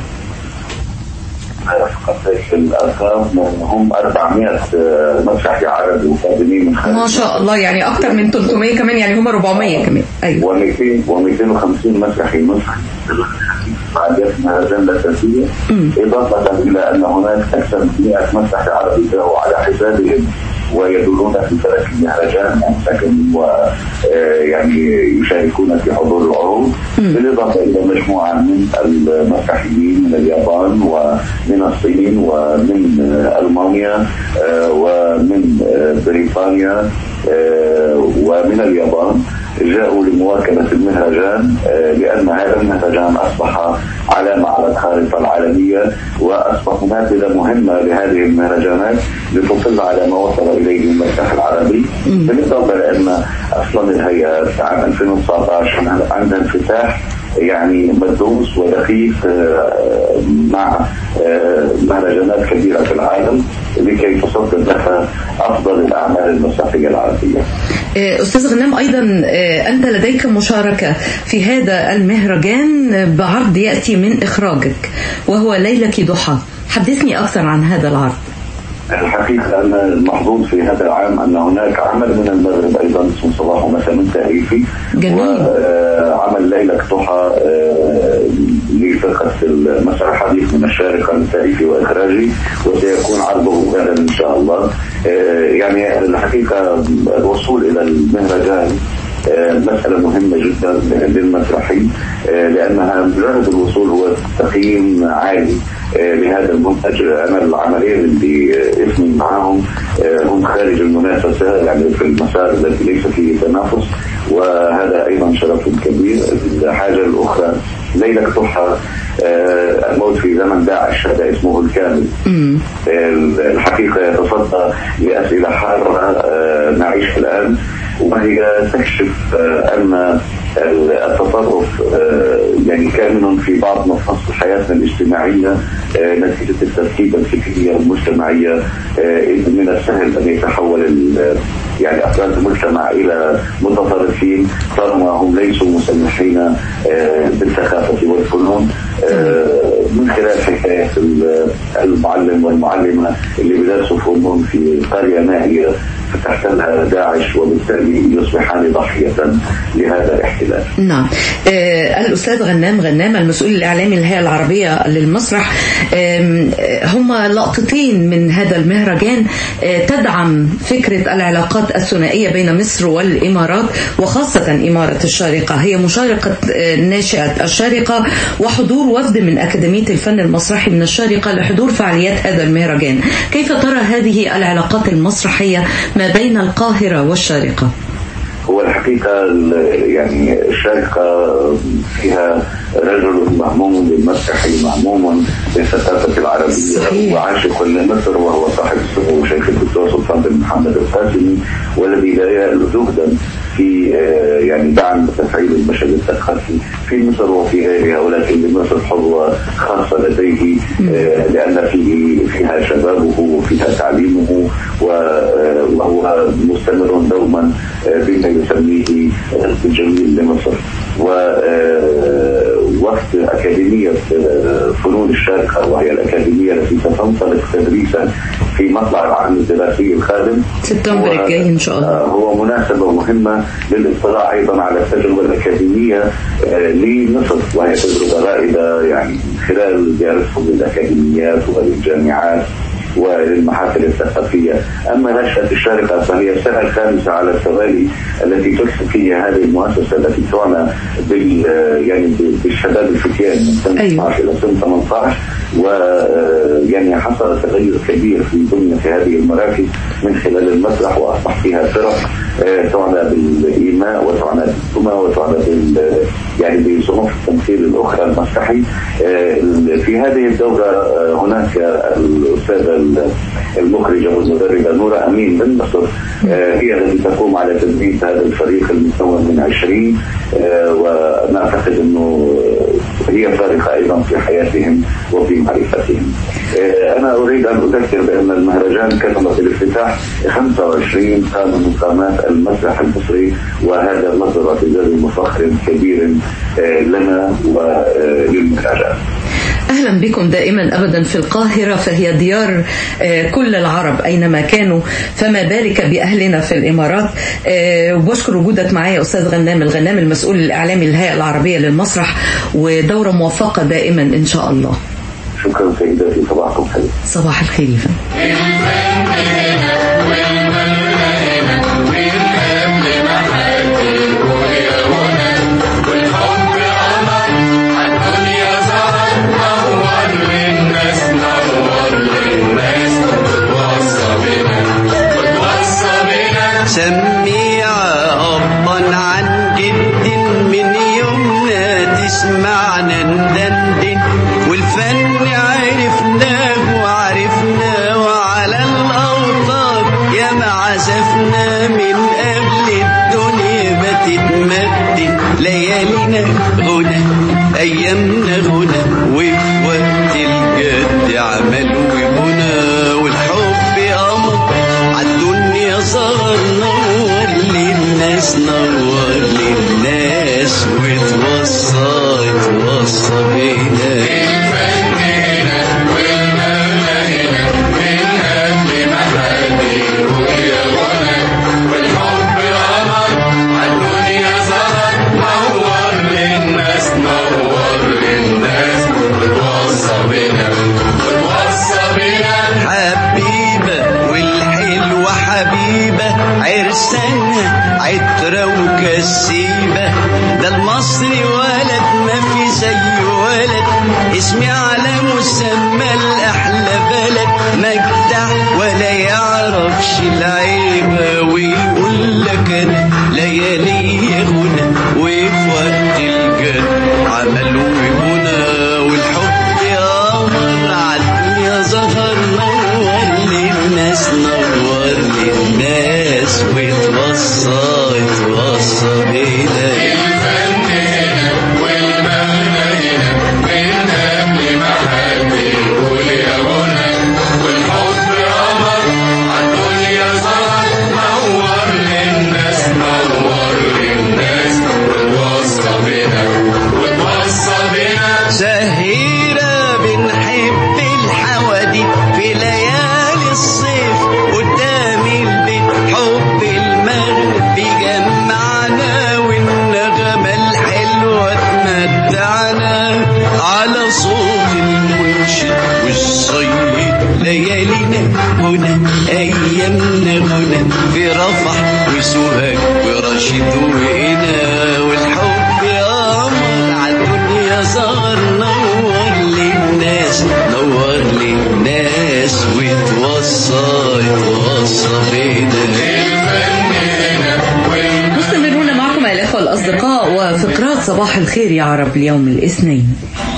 في الأرقام هم 400 مسرحي عربي وقادمين من خارج ما شاء الله، يعني أكثر من 300 كمان، يعني هم 400 كمان. أيوة. و250 مسرحي مصري فعاليات المهرجان الأساسية، إضافة إلى أن هناك أكثر من 100 مسرحي عربي جاءوا على حسابهم ويدورون في فلك المهرجان ويعني يشاركون في حضور العروض، بالإضافة إلى مجموعة من المسرحيين من اليابان ومن الصين ومن ألمانيا ومن بريطانيا ومن اليابان جاءوا لمواكبة المهرجان، لأن هذا المهرجان أصبح علامة على الخارطة العالمية، وأصبح نافذة مهمة لهذه المهرجانات لتطل على ما وصل إليه المسرح العربي. بالإضافة لأن أصلا الهيئة في عام 2019 عندها انفتاح يعني مدروس ودقيق مع مهرجانات كبيرة في العالم لكي تصدر لها أفضل الأعمال المسرحية العربية. أستاذ غنام، أيضا أنت لديك مشاركة في هذا المهرجان بعرض يأتي من إخراجك وهو ليلك ضحى، حدثني أكثر عن هذا العرض. الحقيقة أن المحظوظ في هذا العام أن هناك عمل من المغرب أيضا اسمه صباح ومساء من تأليفي، وعمل ليلك ضحى لفرقة المسرح حديث من الشارقة من تأليفي وإخراجي، وسيكون عرضه غدا إن شاء الله. يعني الحقيقة الوصول إلى المهرجان مسألة مهمة جدا للمسرحي، لأنها مجرد الوصول هو تقييم عالي لهذا المنتج. أنا العملية اللي اسمي معاهم هم خارج المنافسة، يعني في المسار الذي ليس فيه تنافس، وهذا أيضا شرف كبير. الحاجة الأخرى ليلة ضحى الموت في زمن داعش هذا اسمه الكامل. الحقيقة يتصدى لأسئلة حارة نعيش الآن، وهي تكشف أن التطرف يعني كامن في بعض مفاصل حياتنا الاجتماعية نتيجة التركيبة الفكرية والمجتمعية. من السهل أن يتحول يعني أفراد المجتمع إلى متطرفين طالما هم ليسوا مسلحين بالثقافة والفنون، من خلال حكاية المعلم والمعلمة اللي بدرسوا فنون في قرية نائية فتحتلها داعش وبالتالي يصبحان ضحية لهذا الاحتلال. نعم. الأستاذ غنام المسؤول الإعلامي للهيئة العربية للمسرح، هما لقطتين من هذا المهرجان تدعم فكرة العلاقات الثنائية بين مصر والإمارات، وخاصة إمارة الشارقة. هي مشاركة ناشئة الشارقة وحضور وفد من أكاديمية الفن المسرحي من الشارقة لحضور فعاليات هذا المهرجان. كيف ترى هذه العلاقات المسرحية ما بين القاهرة والشارقة؟ هو الحقيقة يعني الشارقة فيها رجل مهموم بالمسرح، مهموم بالثقافة العربية وعاشق لمصر، وهو صاحب السمو شيخ الدكتور سلطان بن محمد القاسمي، والذي لا يألو جهدا في يعني دعم وتفعيل المشهد الثقافي في مصر وفي غيرها، ولكن لمصر حظوة خاصة لديه لأن فيها شبابه وفيها تعليمه، وهو مستمر دوما بما يسميه الجميل لمصر. ووفد أكاديمية فنون الشارقة، وهي الأكاديمية التي ستنطلق تدريسا في مطلع العام الدراسي القادم سبتمبر الجاي إن شاء الله، هو مناسبة مهمة للاطلاع أيضا على التجربة الأكاديمية لمصر، وهي تجربة رائدة يعني خلال دراسهم للأكاديميات وللجامعات وللمحافل الثقافية. أما نشأة الشارقة فهي السنة الخامسة على التوالي التي تكسب فيها هذه المؤسسة التي تعنى يعني بالشباب الفتيان من سنة 12 إلى سنة 18، ويعني حصل تغير كبير في بنية هذه المراكز من خلال المسرح، وأصبح فيها فرق تعنى بالإيماء وتعنى بالسمة وتعنى يعني بصنوف التمثيل الأخرى المسرحي. في هذه الدورة هناك الأستاذة المخرجة والمدربة نورة أمين من مصر، هي التي تقوم على تدريس هذا الفريق المكون من 20، وأنا أعتقد أنه هي فارقة أيضا في حياتهم وفي معرفتهم. أنا أريد أن أذكر بأن المهرجان كتب في الافتتاح 25 قامة من قامات المسرح المصري، وهذا مصدر اعتزاز وفخر كبير لنا وللمهرجان. أهلا بكم دائما أبدا في القاهرة، فهي ديار كل العرب أينما كانوا، فما بالك بأهلنا في الإمارات. وبشكر وجودك معايا أستاذ غنام المسؤول الإعلامي للهيئة العربية للمسرح، ودورة موفقة دائما إن شاء الله. شكرا سيداتي، صباحكم خير. صباح الخير. أيامنا غنى ووقت الجد عمل وبنا، والحب قمر عالدنيا صغر، نور للناس وتوصى بينا. الفن هنا والمولى هنا، من قبل ما حد يقول يا غنى، والحب قمر عالدنيا صغر، نور للناس وتوصى بينا حبيبة والحلوة حبيبة، عرسانها عطرة وكسيبة، ده المصري ولد ما في زيه ولد، اسمي على مسمى الأحلى بلد، مجدع ولا يعرفش العيبة، ويقول لك أنا ليالي غنى وفي وقت الجد عملوا غنى والحب يا قمر عالدنيا ظهر نور للناس نور للناس واتوصى بينا أيامنا غنى في رفح وسوهاج ورشيد وقنا والحب يا قمر عالدنيا ظهر نور للناس واتوصى بينا. مستمرون معكم الأخوة الأصدقاء وفقرات صباح الخير يا عرب اليوم الاثنين.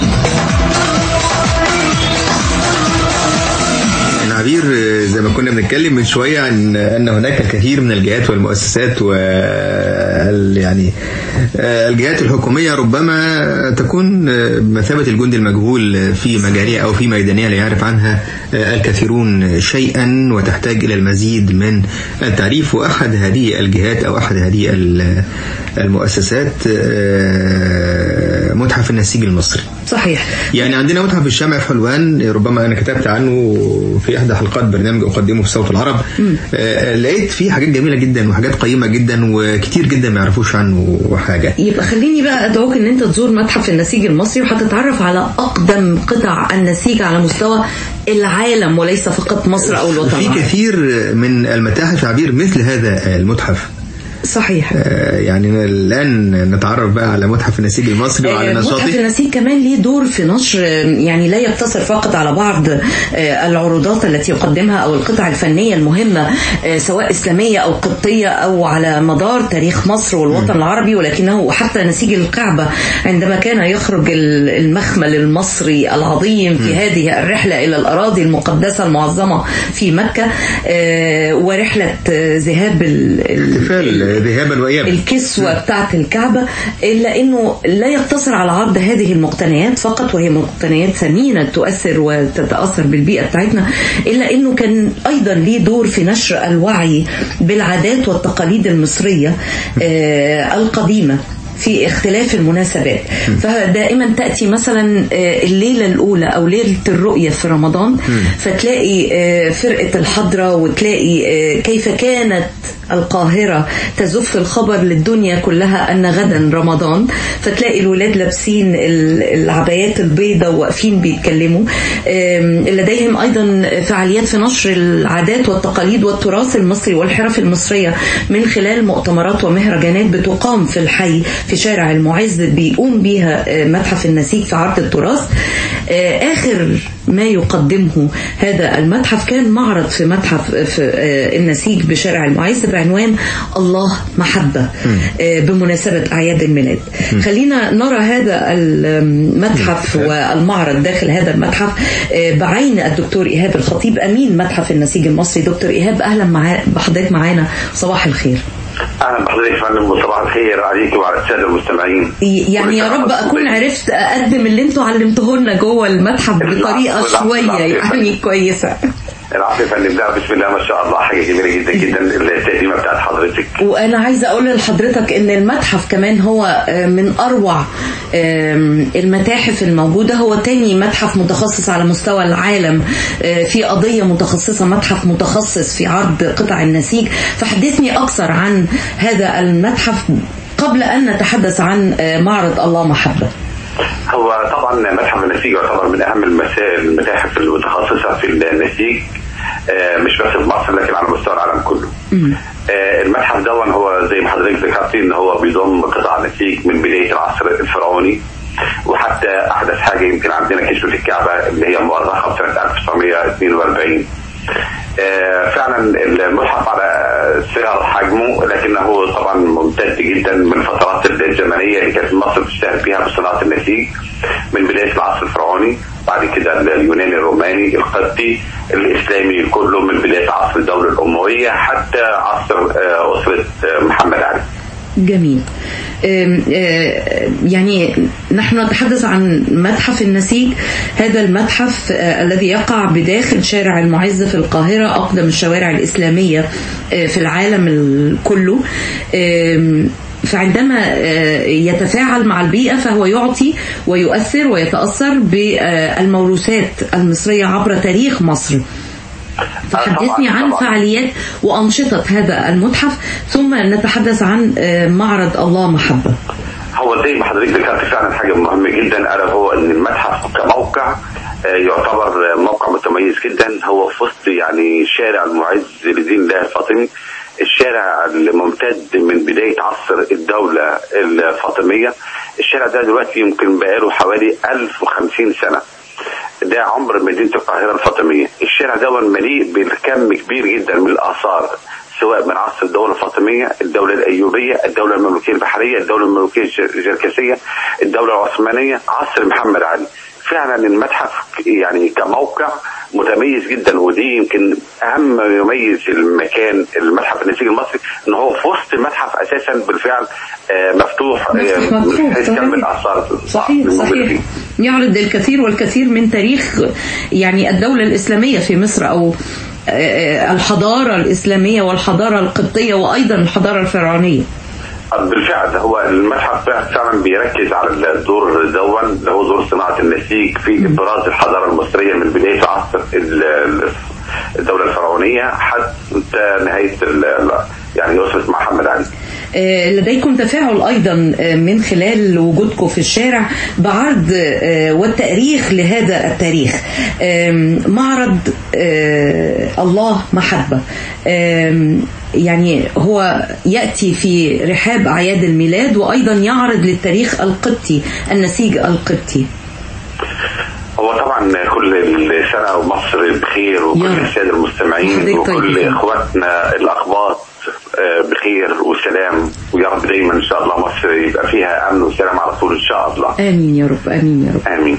عبير، زي ما كنا بنتكلم من شوية عن أن هناك الكثير من الجهات والمؤسسات يعني الجهات الحكومية ربما تكون بمثابة الجند المجهول في مجالها أو في ميدانها لا يعرف عنها الكثيرون شيئا وتحتاج إلى المزيد من التعريف. وأحد هذه الجهات أو أحد هذه المؤسسات متحف النسيج المصري. صحيح. يعني عندنا متحف الشمع في حلوان، ربما أنا كتبت عنه في إحدى حلقات برنامج أقدمه في صوت العرب. لقيت فيه حاجات جميلة جدا وحاجات قيمة جدا وكتير جدا ما يعرفوش عنه حاجة. يبقى خليني بقى أدعوك أن أنت تزور متحف النسيج المصري وهتتعرف على أقدم قطع النسيج على مستوى العالم وليس فقط مصر أو الوطن. في كثير من المتاحف عبير مثل هذا المتحف. صحيح. يعني الآن نتعرف بقى على متحف النسيج المصري وعلى نشاطه. متحف النسيج كمان ليه دور في نشر، يعني لا يقتصر فقط على بعض العروضات التي يقدمها أو القطع الفنية المهمة سواء إسلامية أو قبطية أو على مدار تاريخ مصر والوطن العربي، ولكنه حتى نسيج الكعبة عندما كان يخرج المخمل المصري العظيم في هذه الرحلة إلى الأراضي المقدسة المعظمة في مكة، ورحلة ذهاب ذهابا وإيابا الكسوة بتاعت الكعبة، إلا أنه لا يقتصر على عرض هذه المقتنيات فقط، وهي مقتنيات ثمينة تؤثر وتتأثر بالبيئة بتاعتنا، إلا أنه كان أيضا ليه دور في نشر الوعي بالعادات والتقاليد المصرية القديمة في اختلاف المناسبات. فدائما تأتي مثلا الليلة الأولى أو ليلة الرؤية في رمضان، فتلاقي فرقة الحضرة وتلاقي كيف كانت القاهرة تزف الخبر للدنيا كلها أن غدا رمضان، فتلاقي الولاد لابسين العبايات البيضة وواقفين بيتكلموا. لديهم أيضا فعاليات في نشر العادات والتقاليد والتراث المصري والحرف المصرية من خلال مؤتمرات ومهرجانات بتقام في الحي في شارع المعز، بيقوم بيها متحف النسيج في عرض التراث. آخر ما يقدمه هذا المتحف كان معرض في متحف في النسيج بشارع المعز بعنوان الله محبة بمناسبة أعياد الميلاد. خلينا نرى هذا المتحف والمعرض داخل هذا المتحف بعين الدكتور إيهاب الخطيب أمين متحف النسيج المصري. دكتور إيهاب، أهلا بحضرتك معانا، صباح الخير. أهلا بحضرتك يا فندم، صباح الخير عليك وعلى السادة المستمعين. يعني يا رب أكون عرفت أقدم اللي انتوا علمتوه لنا جوه المتحف بطريقة شوية يعني كويسة. العفو يا فندم. لا بسم الله ما شاء الله، حاجة جميلة جدا جدا التقديمة بتاعت حضرتك. وأنا عايزة أقول لحضرتك إن المتحف كمان هو من أروع المتاحف الموجودة، هو تاني متحف متخصص على مستوى العالم في قضية متخصصة، متحف متخصص في عرض قطع النسيج. فحدثني أكثر عن هذا المتحف قبل أن نتحدث عن معرض الله محبة. هو طبعا متحف النسيج يعتبر من أهم المتاحف المتخصصة في النسيج، مش بس في مصر لكن على مستوى العالم كله. المتحف ده هو زي ما حضرتك ذكرتي ان هو بيضم قطع نسيج من بداية العصر الفرعوني وحتى احدث حاجة يمكن عندنا كشف الكعبة اللي هي مؤرخة في سنة 1942. فعلا المتحف على صغر حجمه، لكنه طبعا ممتد جدا من الفترات الزمنيه اللي كانت مصر تشتهر فيها بصناعه النسيج، من بدايه العصر الفرعوني، بعد كده اليوناني الروماني القبطي الاسلامي كله، من بدايه عصر الدوله الامويه حتى عصر اسره محمد علي. جميل. يعني نحن نتحدث عن متحف النسيج. هذا المتحف الذي يقع بداخل شارع المعز في القاهرة، أقدم الشوارع الإسلامية في العالم كله. فعندما يتفاعل مع البيئة فهو يعطي ويؤثر ويتأثر بالموروثات المصرية عبر تاريخ مصر. فحدثني عن فعاليات وأنشطة هذا المتحف، ثم نتحدث عن معرض الله محبة. هو زي ما حضرتك ذكرت فعلا حاجة مهمة جدا، ألا هو أن المتحف كموقع يعتبر موقع متميز جدا. هو في وسط يعني شارع المعز لدين الله الفاطمي، الشارع الممتد من بداية عصر الدولة الفاطمية. الشارع ده دلوقتي يمكن بقاله حوالي 1050 سنة، ده عمر مدينة القاهرة الفاطمية. الشارع ده مليء بكم كبير جدا من الآثار، سواء من عصر الدولة الفاطمية، الدولة الأيوبية، الدولة المملوكية البحرية، الدولة المملوكية الجركسية، الدولة العثمانية، عصر محمد علي. فعلا المتحف يعني كموقع متميز جدا، ودي يمكن اهم ما يميز المكان المتحف النسيج المصري، ان هو في وسط المتحف اساسا بالفعل مفتوح من حيث كم الاثار. صحيح. يعرض الكثير والكثير من تاريخ يعني الدولة الإسلامية في مصر، او الحضارة الإسلامية والحضارة القبطية وأيضا الحضارة الفرعونية. بالفعل هو المتحف فعلا بيركز على الدور اللي هو دور صناعة النسيج في إبراز الحضارة المصرية من بداية عصر الدولة الفرعونية حتى نهاية يعني أسرة محمد علي. لديكم تفاعل أيضا من خلال وجودكم في الشارع بعرض والتأريخ لهذا التاريخ. معرض الله محبة يعني هو يأتي في رحاب أعياد الميلاد، وأيضا يعرض للتاريخ القبطي، النسيج القبطي. هو طبعا كل سنة ومصر بخير، وكل السادة المستمعين وكل إخواتنا الأقباط بخير وسلام، ويا رب دايما إن شاء الله مصر يبقى فيها أمن وسلام على طول إن شاء الله. آمين يا رب، آمين يا رب. آمين.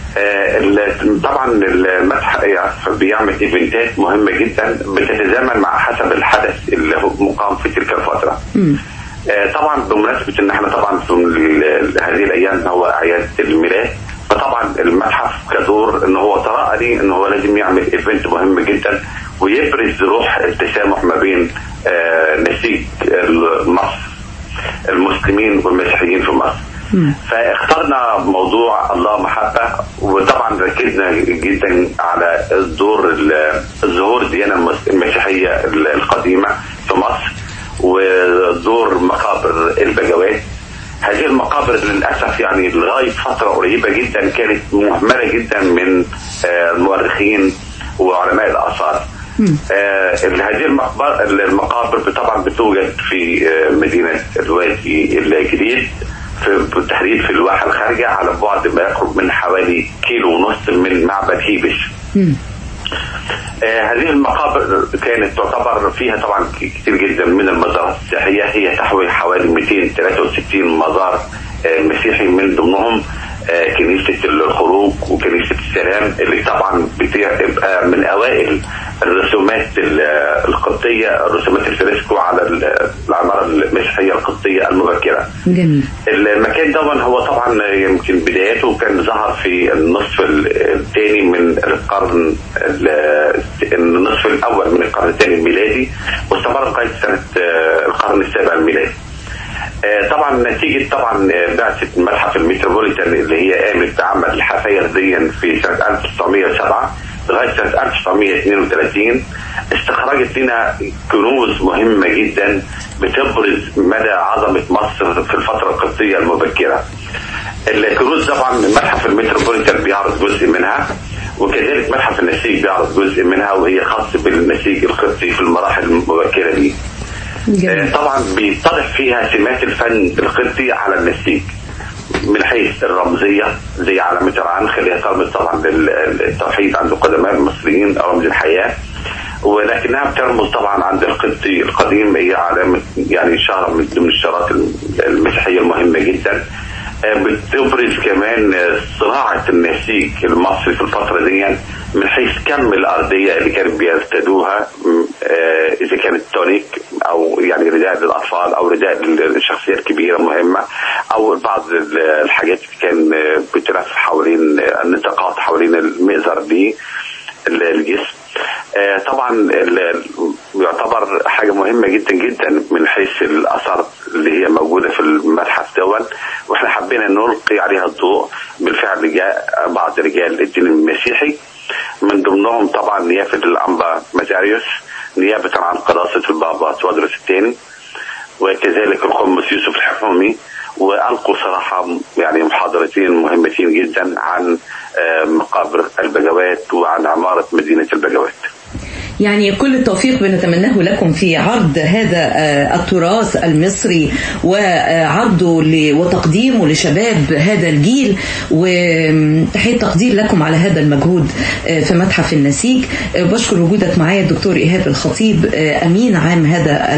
طبعا المتحف بيعمل ايفنتات مهمة جدا بتتزامن مع حسب الحدث اللي هو مقام في تلك الفترة. طبعا بمناسبة ان احنا طبعا في هذه الايام هو اعياد الميلاد، فطبعا المتحف كدور ان هو ترى لي ان هو لازم يعمل ايفنت مهم جدا ويبرز روح التسامح ما بين نسيج مصر، المسلمين والمسيحيين في مصر. فاخترنا موضوع الله محبة، وطبعا ركزنا جدا على ظهور الديانة المسيحية القديمة في مصر، ودور مقابر البجوات. هذه المقابر للأسف يعني لغاية فترة قريبة جدا كانت مهملة جدا من المؤرخين وعلماء الآثار. هذه المقابر طبعا بتوجد في مدينة الوادي الجديد بالتحديد في الواحة الخارجة، على بعد ما يقرب من حوالي 1.5 كيلو من معبد هيبس. هذه المقابر كانت تعتبر فيها طبعا كثير جدا من المزارات السياحية، هي تحوي حوالي 263 مزار مسيحي، من ضمنهم كنيسة الخروج وكنيسة السلام، اللي طبعا بتبقى من أوائل الرسومات القبطية، الرسومات الفريسكو على العمارة المسيحية القبطية المبكرة. جميل. المكان ده هو طبعا يمكن بدايته كان ظهر في النصف الثاني من القرن، النصف الأول من القرن الثاني الميلادي، واستمر لغاية سنة القرن السابع الميلادي. طبعا نتيجة طبعا بعثة المتحف المتروبوليتان اللي هي قامت بعمل الحفاير ديا في سنة 1907 لغاية سنة 1932 استخرجت لنا كنوز مهمة جدا بتبرز مدى عظمة مصر في الفترة القبطية المبكرة. الكنوز طبعا المتحف المتروبوليتان بيعرض جزء منها، وكذلك متحف النسيج بيعرض جزء منها، وهي خاصة بالنسيج القبطي في المراحل المبكرة دي. طبعا بيتضح فيها سمات الفن القبطي على النسيج من حيث الرمزية، زي علامة العنخ اللي هي ترمز طبعا للتوحيد عند القدماء المصريين، رمز الحياة، ولكنها بترمز طبعا عند القبطي القديم، هي علامة يعني شهر من ضمن الشارات المسيحية المهمة جدا. بتبرز كمان صناعة النسيج المصري في الفترة دي من حيث كم الأرضية اللي كانوا بيرتدوها، إذا كانت تونيك أو يعني رداء للأطفال أو رداء للشخصيات الكبيرة مهمة، أو بعض الحاجات اللي كان بتلف حوالين النطاقات حوالين المئزر دي الجسم. طبعا يعتبر حاجة مهمة جدا جدا من حيث الآثار اللي هي موجودة في المتحف دون، واحنا حبينا نلقي عليها الضوء. بالفعل جاء بعض رجال الدين المسيحي، من ضمنهم طبعا نيافة الأنبا مزاريوس نيابة عن قداسة البابا تودرس الثاني، وكذلك القمص يوسف الحكومي، وألقوا صراحة يعني محاضرتين مهمتين جدا عن مقابر البجوات وعن عمارة مدينة البجوات. يعني كل التوفيق بنتمناه لكم في عرض هذا التراث المصري وعرضه وتقديمه لشباب هذا الجيل، وتحية تقدير لكم على هذا المجهود في متحف النسيج. بشكر وجودك معايا الدكتور إيهاب الخطيب، أمين عام هذا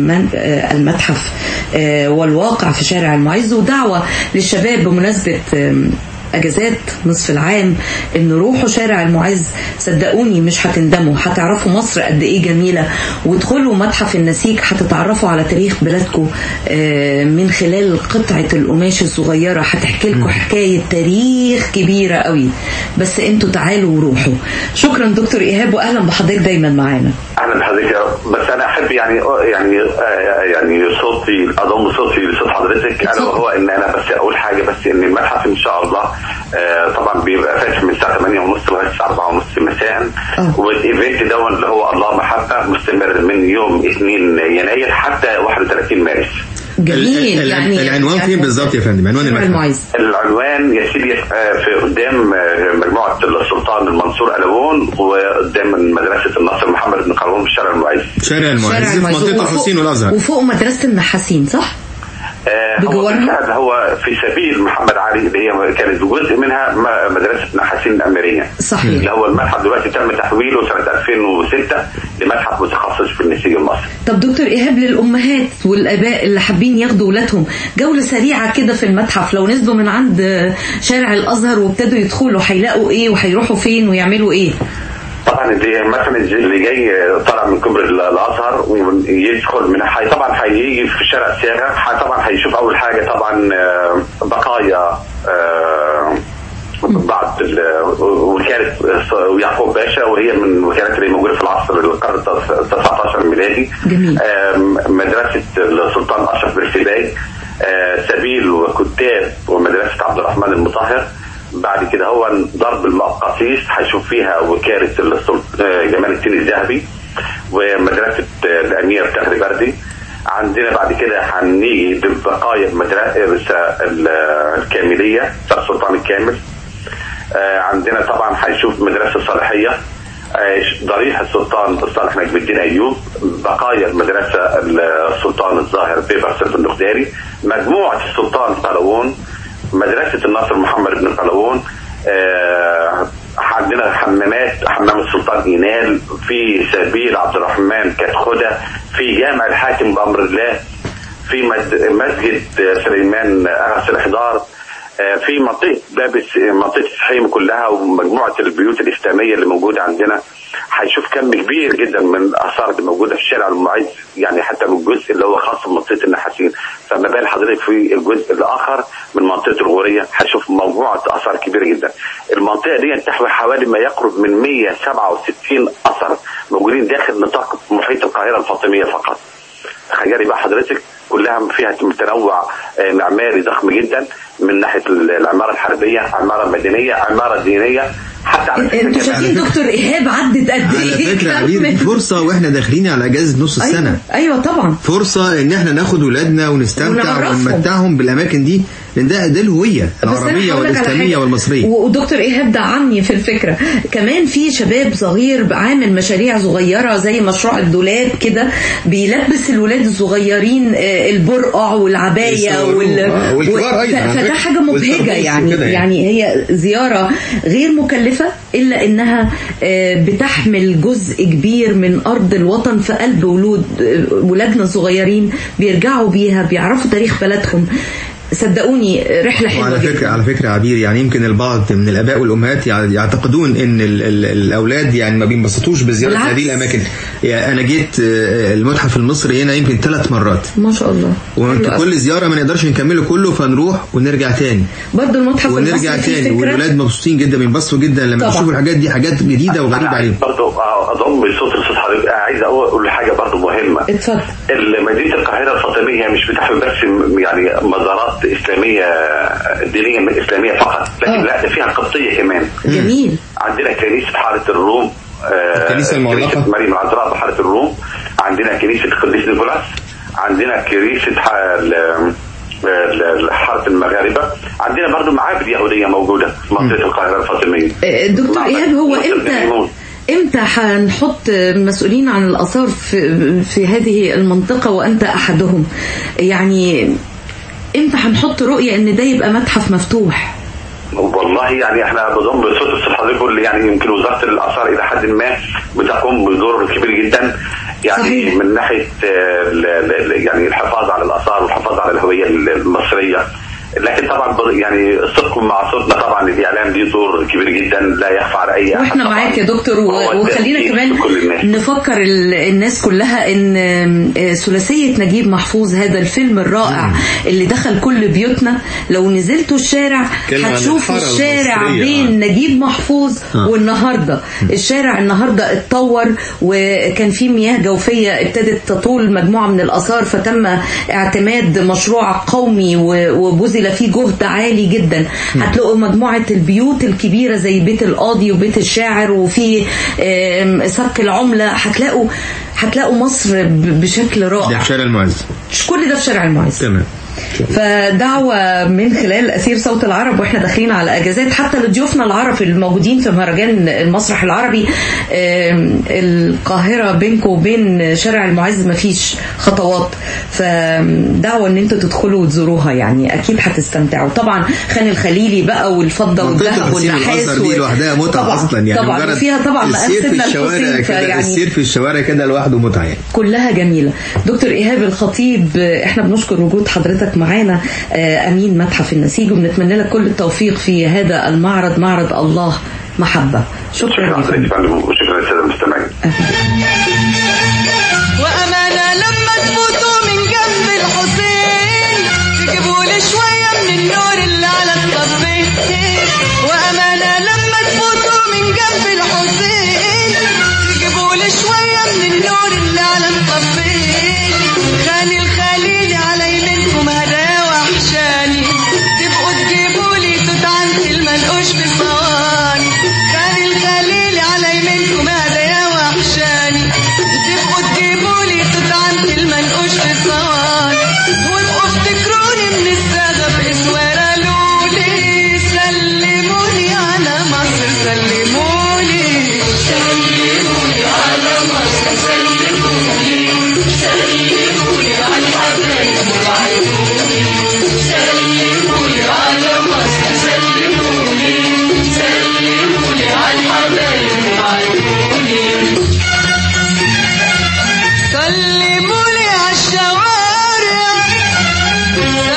المتحف والواقع في شارع المعز، ودعوة للشباب بمناسبة اجازات نصف العام ان روحوا شارع المعز. صدقوني مش هتندموا، هتعرفوا مصر قد ايه جميله، وادخلوا متحف النسيج هتتعرفوا على تاريخ بلادكم من خلال قطعه القماش الصغيره، هتحكي لكم حكايه تاريخ كبيره قوي. بس انتوا تعالوا وروحوا. شكرا دكتور إيهاب، واهلا بحضرتك دايما معانا. اهلا بحضرتك يا رب. بس انا احب يعني صوتي اضم صوتي لصوت حضرتك، انا وهو ان انا بس اقول حاجه، بس ان المتحف ان شاء الله طبعا بيبقى فاتح من الساعه 8:30 لغايه الساعه 4:30 مساء، والايفنت ده اللي هو الله محبه مستمر من يوم 2 يناير حتى 31 مارس. جميل. يعني العنوان فين بالظبط يا فندم؟ عنوان المتحف؟ العنوان يا سيدي في قدام مجموعه السلطان المنصور ألوون، وقدام مدرسه الناصر محمد بن قلاوون في شارع المعز. شارع المعز في منطقه الحسين والازهر، وفوق مدرسه النحاسين صح؟ هو في سبيل محمد علي اللي هي كانت جزء منها مدرسة نحاسين الأميرية. صحيح. اللي هو المتحف دلوقتي تم تحويله سنة 2006 لمتحف متخصص في النسيج المصري. طب دكتور إيهاب، للأمهات والآباء اللي حابين ياخدوا ولادهم جولة سريعة كده في المتحف، لو نزلوا من عند شارع الأزهر وابتدوا يدخلوا هيلاقوا إيه وهيروحوا فين ويعملوا إيه؟ طبعا مثلا اللي جاي طالع من كوبري الازهر ويدخل من طبعا هيجي في شارع سياغا، طبعا هيشوف اول حاجه طبعا بقايا بعض وكاله يعقوب باشا، وهي من وكالات اللي موجوده في العصر القرن 19 الميلادي. مدرسه السلطان اشرف بن سباي، سبيل وكتاب ومدرسه عبد الرحمن المطهر. بعد كده هو ضرب المقاصيص هيشوف فيها وكالة جمال الدين الذهبي ومدرسة الأمير تغري بردي. عندنا بعد كده هنيجي ببقايا مدرسة الكاملية السلطان الكامل. عندنا طبعا هيشوف مدرسة الصالحية، ضريح السلطان الصالح نجم الدين أيوب، بقايا المدرسة السلطان الظاهر بيبرس البندقداري، مجموعة السلطان قلاوون، مدرسة الناصر محمد بن قلاوون. عندنا حمام السلطان إينال، في سبيل عبد الرحمن كتخدة، في جامع الحاكم بأمر الله، في مسجد سليمان أغاث الإحضار، في منطقة السحيم كلها ومجموعة البيوت الإسلامية اللي موجودة عندنا. هيشوف كم كبير جدا من الآثار اللي موجودة في الشارع المعز، يعني حتى من الجزء اللي هو خاص بمنطقة النحاسين. فما بال حضرتك في الجزء الآخر من منطقة الغورية هيشوف مجموعة آثار كبيرة جدا. المنطقة دي تحوي حوالي ما يقرب من 167 أثر موجودين داخل نطاق محيط القاهرة الفاطمية فقط. تخيلي بقى حضرتك كلها فيها تنوع معماري ضخم جدا، من ناحية العمارة الحربية، عمارة مدنية، عمارة دينية، حتى انتوا شايفين دكتور إيهاب عدت قد ايه؟ على فكرة دي فرصة واحنا داخلين على اجازة نص السنة. ايوه طبعا، فرصة ان احنا ناخد ولادنا ونستمتع ونمتعهم بالاماكن دي لان ده الهويه العربيه والاسلاميه والمصريه. ودكتور ايهاب دعمني في الفكره كمان، في شباب صغير عامل مشاريع صغيره زي مشروع الدولاب كده، بيلبس الولاد الصغيرين البرقع والعبايه والكبار ايضا، فده حاجه مبهجه يعني هي زياره غير مكلفه الا انها بتحمل جزء كبير من ارض الوطن في قلب ولادنا الصغيرين، بيرجعوا بيها بيعرفوا تاريخ بلدهم. صدقوني رحله حلوه جدا. على فكره عبير، يعني يمكن البعض من الاباء والامهات يعتقدون ان الاولاد يعني ما بينبسطوش بزياره هذه الاماكن. يعني انا جيت المتحف المصري هنا يمكن 3 مرات ما شاء الله، وكل زياره ما نقدرش نكمله كله، فنروح ونرجع تاني برضه المتحف ونرجع تاني، والولاد مبسوطين جدا، بينبسطوا جدا لما يشوفوا الحاجات دي، حاجات جديده وغريبه عليهم. برضه اضم بصوت حضرتك، عايز اقول حاجه برضه مهمه. اتفضل. مدينه القاهره الفاطميه مش بتحمل بس يعني مزارات اسلاميه دينيه اسلاميه فقط، لكن لا ده فيها قبطيه كمان. جميل. عندنا كنيسه حاره الروم، الكنيسه المعلقه مريم العذراء بحاره الروم، عندنا كنيسه القديس نيكولاس، عندنا كنيسه حاره المغاربه، عندنا برضو معابد يهوديه موجوده في منطقه القاهره الفاطميه. دكتور ايهاب، هو امتى هنحط مسؤولين عن الآثار في هذه المنطقة وأنت أحدهم؟ يعني امتى هنحط رؤية ان ده يبقى متحف مفتوح؟ والله يعني احنا بضم بصوت الصحة بيقول يعني يمكن وزارة الآثار إلى حد ما بتقوم بدور كبير جدا، يعني صحيح. من ناحية يعني الحفاظ على الآثار والحفاظ على الهوية المصرية، لكن طبعا يعني الصدق مع صوتنا طبعا الإعلام دي دور كبير جدا لا يخفى على أي أحد. واحنا معاك يا دكتور، وخلينا كمان نفكر الناس كلها ان ثلاثية نجيب محفوظ، هذا الفيلم الرائع اللي دخل كل بيوتنا، لو نزلتوا الشارع هتشوفوا الشارع بين نجيب محفوظ والنهاردة. الشارع النهاردة اتطور، وكان في مياه جوفية ابتدت تطول مجموعة من الآثار، فتم اعتماد مشروع قومي وبذل فيه جهد عالي جدا. هتلاقوا مجموعة البيوت الكبيرة زي بيت القاضي وبيت الشاعر وفي سك العملة، هتلاقوا مصر بشكل رائع. ده في شارع المعز، كل ده في شارع المعز. تمام. فدعوة من خلال أثير صوت العرب واحنا داخلين على أجازات، حتى لضيوفنا العرب الموجودين في مهرجان المسرح العربي. القاهرة بينكم وبين شارع المعز مفيش خطوات، فدعوة ان انتوا تدخلوا وتزوروها، يعني اكيد هتستمتعوا. طبعا خان الخليلي بقى والفضة والذهب والنحاس دي لوحدها متعة اصلا، يعني طبعا فيها طبعا مقاسمنا الحسين، يعني السير في الشوارع كده لوحده متعة، يعني كلها جميلة. دكتور إيهاب الخطيب، احنا بنشكر وجود حضرتك معانا أمين متحف النسيج، وبنتمنى لك كل التوفيق في هذا المعرض، معرض الله محبة. شكرا لك. وشكرا للسادة المستمعين. وأمانة لما تفوتوا من جنب الحسين تجيبوا لي شوية من النور اللي على الطبين. وأمانة لما تفوتوا من جنب الحسين تجيبوا لي شوية من النور اللي على الطبين. خان الخليل على يمينكم هدايا وحشاني، تبقوا تجيبوا لي توت عنتي المنقوش في صواني. خان الخليل على يمينكم هدايا وحشاني، تبقوا تجيبوا لي توت عنتي المنقوش في صواني. وابقوا افتكروني من السادة بإسوارة لولي، سلموني على مصر، سلموني سلموني على مصر، سلموني سلموني على الحبايب وعيوني، سلموني على مصر، سلموني سلموني على الحبايب وعيوني. سلموني على الشوارع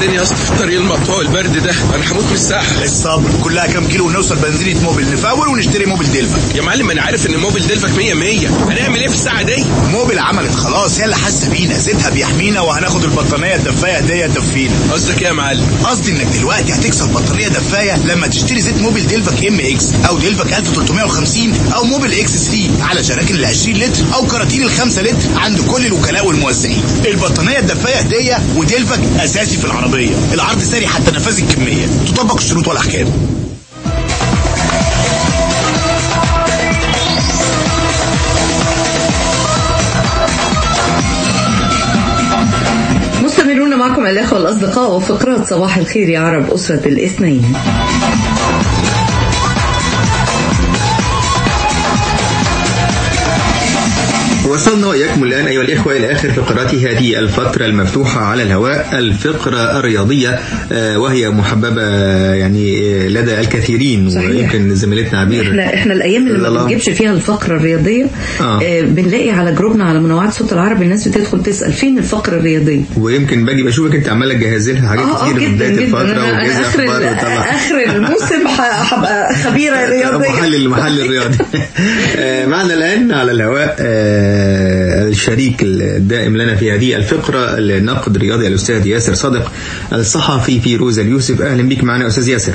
وبعدين يا اسطى في الطريق المقطوع البرد ده انا هموت من الساحه. الصبر، كلها كام كيلو ونوصل بنزينة موبل نفاول ونشتري موبل ديلفك. يا معلم انا عارف ان موبل ديلفك 100 هنعمل ايه في الساعه دي؟ موبل عملت خلاص، هي اللي حاسه بينا، زيتها بيحمينا وهناخد البطانيه الدفايه هديه تدفينا. قصدك ايه يا معلم؟ قصدي انك دلوقتي هتكسب بطاريه دفايه لما تشتري زيت موبل ديلفك ام اكس او ديلفك 1350 او موبل اكس 3 على جراكن ال 20 لتر او كراتين ال 5 لتر عند كل الوكلاء والموزعين. البطانيه الدفايه هديه وديلفك اساسي في العربيه. العرض ساري حتى نفاذ الكميه، تطبق الشروط والاحكام. مستمرون معكم الأخوة والأصدقاء وفقرات صباح الخير يا عرب أسرة الاثنين. وصلنا وإياكم الآن أيها الإخوة إلى آخر فقرات هذه الفترة المفتوحة على الهواء، الفقرة الرياضية، وهي محببة يعني لدى الكثيرين. صحيح. ويمكن زميلتنا عبير احنا الأيام اللي ما بنجيبش فيها الفقرة الرياضية بنلاقي على جروبنا على منوعات صوت العرب الناس بتدخل تسأل فين الفقرة الرياضية، ويمكن باجي بشوفك انت عمالة تجهزي لها حاجات كتير في بداية الفترة وجايزة أخبار آخر الموسم هبقى خبيرة رياضية محل الرياضي. معنا الآن على الهواء الشريك الدائم لنا في هذه الفقرة الناقد الرياضي الأستاذ ياسر صادق، الصحفي فيروز اليوسف. أهلا بك معنا أستاذ ياسر.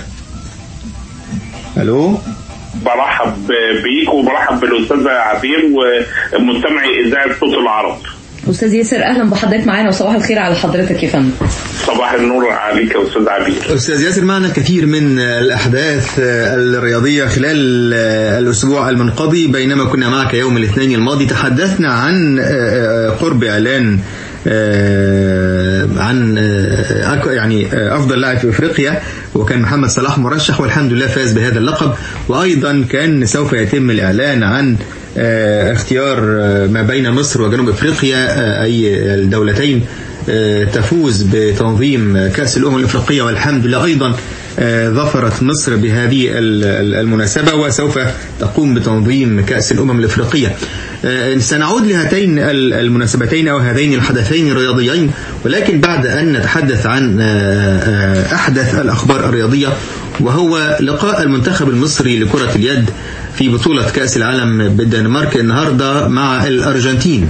ألو، برحب بيك وبرحب بالأستاذ عبير ومستمعي إذاعة صوت العرب. أستاذ ياسر أهلا بحضرتك معنا وصباح الخير على حضرتك يا فندم. صباح النور عليك يا أستاذ عبير. أستاذ ياسر، معنا الكثير من الأحداث الرياضية خلال الأسبوع المنقضي. بينما كنا معك يوم الاثنين الماضي تحدثنا عن قرب إعلان عن يعني أفضل لاعب في أفريقيا، وكان محمد صلاح مرشح والحمد لله فاز بهذا اللقب. وأيضا كان سوف يتم الإعلان عن اختيار ما بين مصر وجنوب أفريقيا، أي الدولتين تفوز بتنظيم كأس الأمم الأفريقية، والحمد لله أيضا ظفرت مصر بهذه المناسبة وسوف تقوم بتنظيم كأس الأمم الأفريقية. سنعود لهاتين المناسبتين أو هذين الحدثين الرياضيين، ولكن بعد أن نتحدث عن أحدث الأخبار الرياضية، وهو لقاء المنتخب المصري لكرة اليد في بطولة كأس العالم بالدنمارك النهاردة مع الأرجنتين.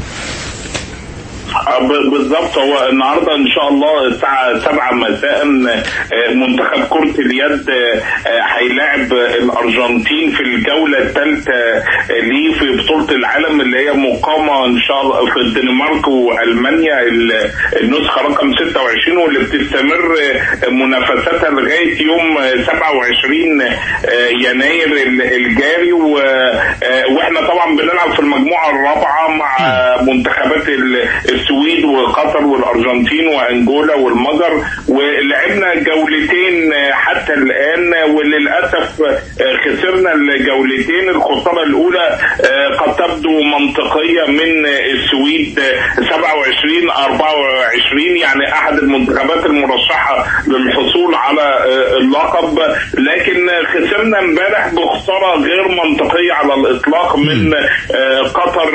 بالضبط، هو النهارده ان شاء الله الساعه 7 مساء منتخب كرة اليد هيلاعب الارجنتين في الجوله الثالثه ليه في بطوله العالم اللي هي مقامه ان شاء الله في الدنمارك والمانيا، النسخه رقم 26 واللي بتستمر منافستها لغايه يوم 27 يناير الجاري. واحنا طبعا بنلعب في المجموعه الرابعه مع منتخبات السويد وقطر والارجنتين وانجولا والمجر، ولعبنا جولتين حتى الان وللاسف خسرنا الجولتين. الخساره الاولى قد تبدو منطقيه من السويد 27-24، يعني احد المنتخبات المرشحه للحصول على اللقب، لكن خسرنا امبارح بخساره غير منطقيه على الاطلاق من قطر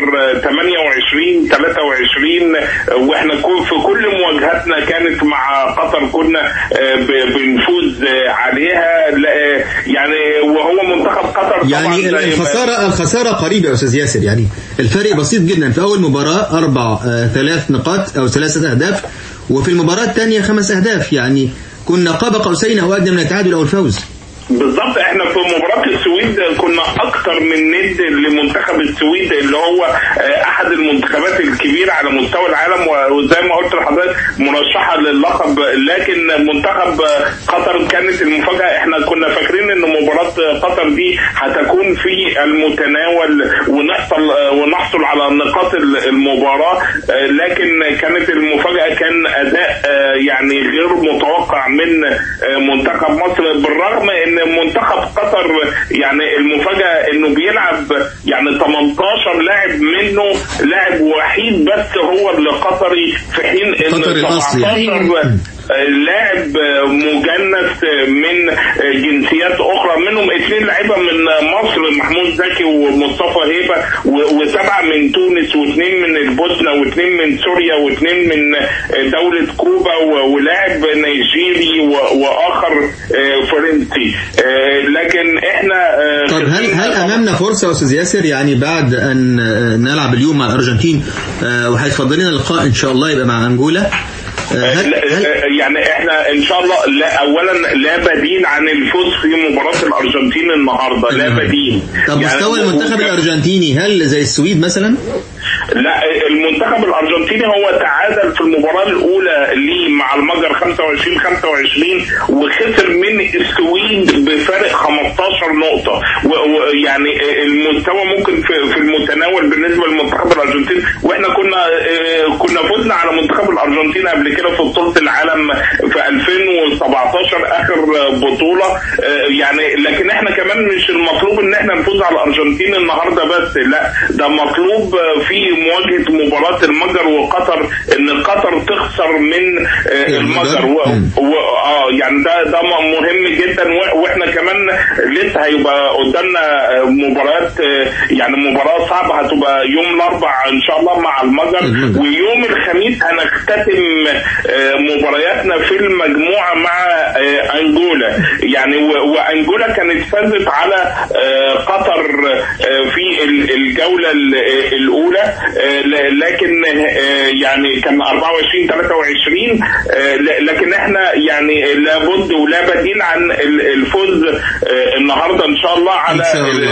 28-23. واحنا في كل مواجهاتنا كانت مع قطر كنا بنفوز عليها، يعني وهو منتخب قطر يعني الخسارة قريبة يا أستاذ ياسر، يعني الفرق بسيط جدا. في أول مباراة 3 نقاط أو 3 أهداف، وفي المباراة الثانية 5 أهداف، يعني كنا قاب قوسين أو أدنى من التعادل أو الفوز. بالضبط، احنا في مباراة السويد كنا اكتر من ند لمنتخب السويد اللي هو احد المنتخبات الكبيرة على مستوى العالم، وزي ما قلت لحضرتك مرشحة للقب، لكن منتخب قطر كانت المفاجأة. احنا كنا فاكرين ان مباراة قطر دي هتكون في المتناول ونحصل على نقاط المباراة، لكن كانت المفاجأة كان اداء يعني غير متوقع من منتخب مصر، بالرغم ان منتخب قطر يعني المفاجأة انه بيلعب يعني 18 لاعب منه لاعب وحيد بس هو اللي قطري، في حين ان 17 لاعب مجنس من جنسيات اخرى 10 منهم 2 لعيبه من مصر، محمود زكي ومصطفى هيبه، و7 من تونس، و2 من البوسنه، و2 من سوريا، و2 من دوله كوبا، ولاعب نيجيري واخر فرنسي. لكن احنا طب هل امامنا فرصه يا استاذ ياسر، يعني بعد ان نلعب اليوم مع الارجنتين وهيتفضل لنا لقاء ان شاء الله يبقى مع انجولا؟ يعني احنا ان شاء الله اولا لا بديل عن الفوز في مباراه الارجنتين النهارده، لا بديل. طب يعني مستوى المنتخب الارجنتيني هل زي السويد مثلا؟ لا، المنتخب الارجنتيني هو تعادل في المباراه الاولى ليه مع المجر 25-25 وخسر من السويد بفارق 15 نقطه، ويعني المستوى ممكن في المتناول بالنسبه للمنتخب الارجنتيني، واحنا كنا فزنا على منتخب الارجنتين قبل كده في بطوله العالم في 2017 اخر بطوله يعني. لكن احنا كمان مش المطلوب ان احنا نفوز على الارجنتين النهارده بس، لا ده مطلوب في مواجهه مباراه المجر وقطر ان قطر تخسر من المجر يعني ده مهم جدا. واحنا كمان لسه هيبقى قدامنا مباريات، يعني مباراه صعبه هتبقى يوم الاربعاء ان شاء الله مع المجر، ويوم الخميس هنختتم مبارياتنا في المجموعه مع انجولا يعني. وانجولا كانت فازت على قطر في الجوله الاولى، لكن يعني كان 24-23، لكن احنا يعني لابد ولا بديل عن الفوز النهارده ان شاء الله على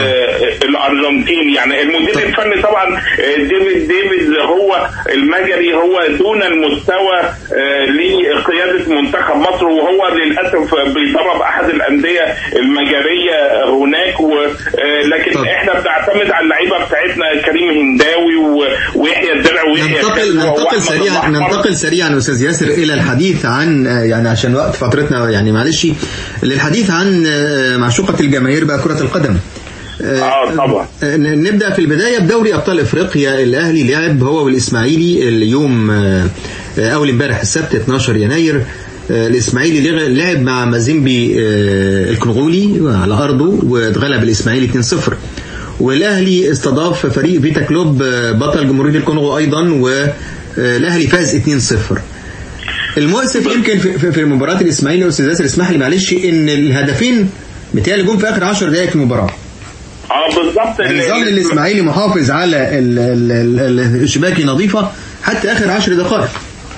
الارجنتين. يعني المدير الفني طبعا ديفيد هو المجري، هو دون المستوى لقياده منتخب مصر، وهو للاسف بيدرب احد الانديه المجريه هناك، لكن احنا بنعتمد على اللعيبه بتاعتنا كريم هنداوي ويحيى الدرع ويحيى ننتقل سريعا استاذ ياسر الى الحديث عن، يعني عشان وقت فترتنا يعني معلش، للحديث عن معشوقة الجماهير بقى كرة القدم. طبعا نبدأ في البداية بدوري أبطال إفريقيا. الأهلي لعب هو والإسماعيلي اليوم أول امبارح السبت 12 يناير. الإسماعيلي لعب مع مازيمبي الكونغولي على أرضه واتغلب الإسماعيلي 2-0. والأهلي استضاف فريق فيتا كلوب بطل جمهورية الكونغو أيضا، والأهلي فاز 2-0. المؤسف يمكن في مباراة الإسماعيلي أستاذ ياسر اسمح لي معلش إن الهدفين متهيألي جم في آخر 10 دقائق في المباراة. بالظبط. نظام الإسماعيلي محافظ على الشباك نظيفة حتى آخر 10 دقائق.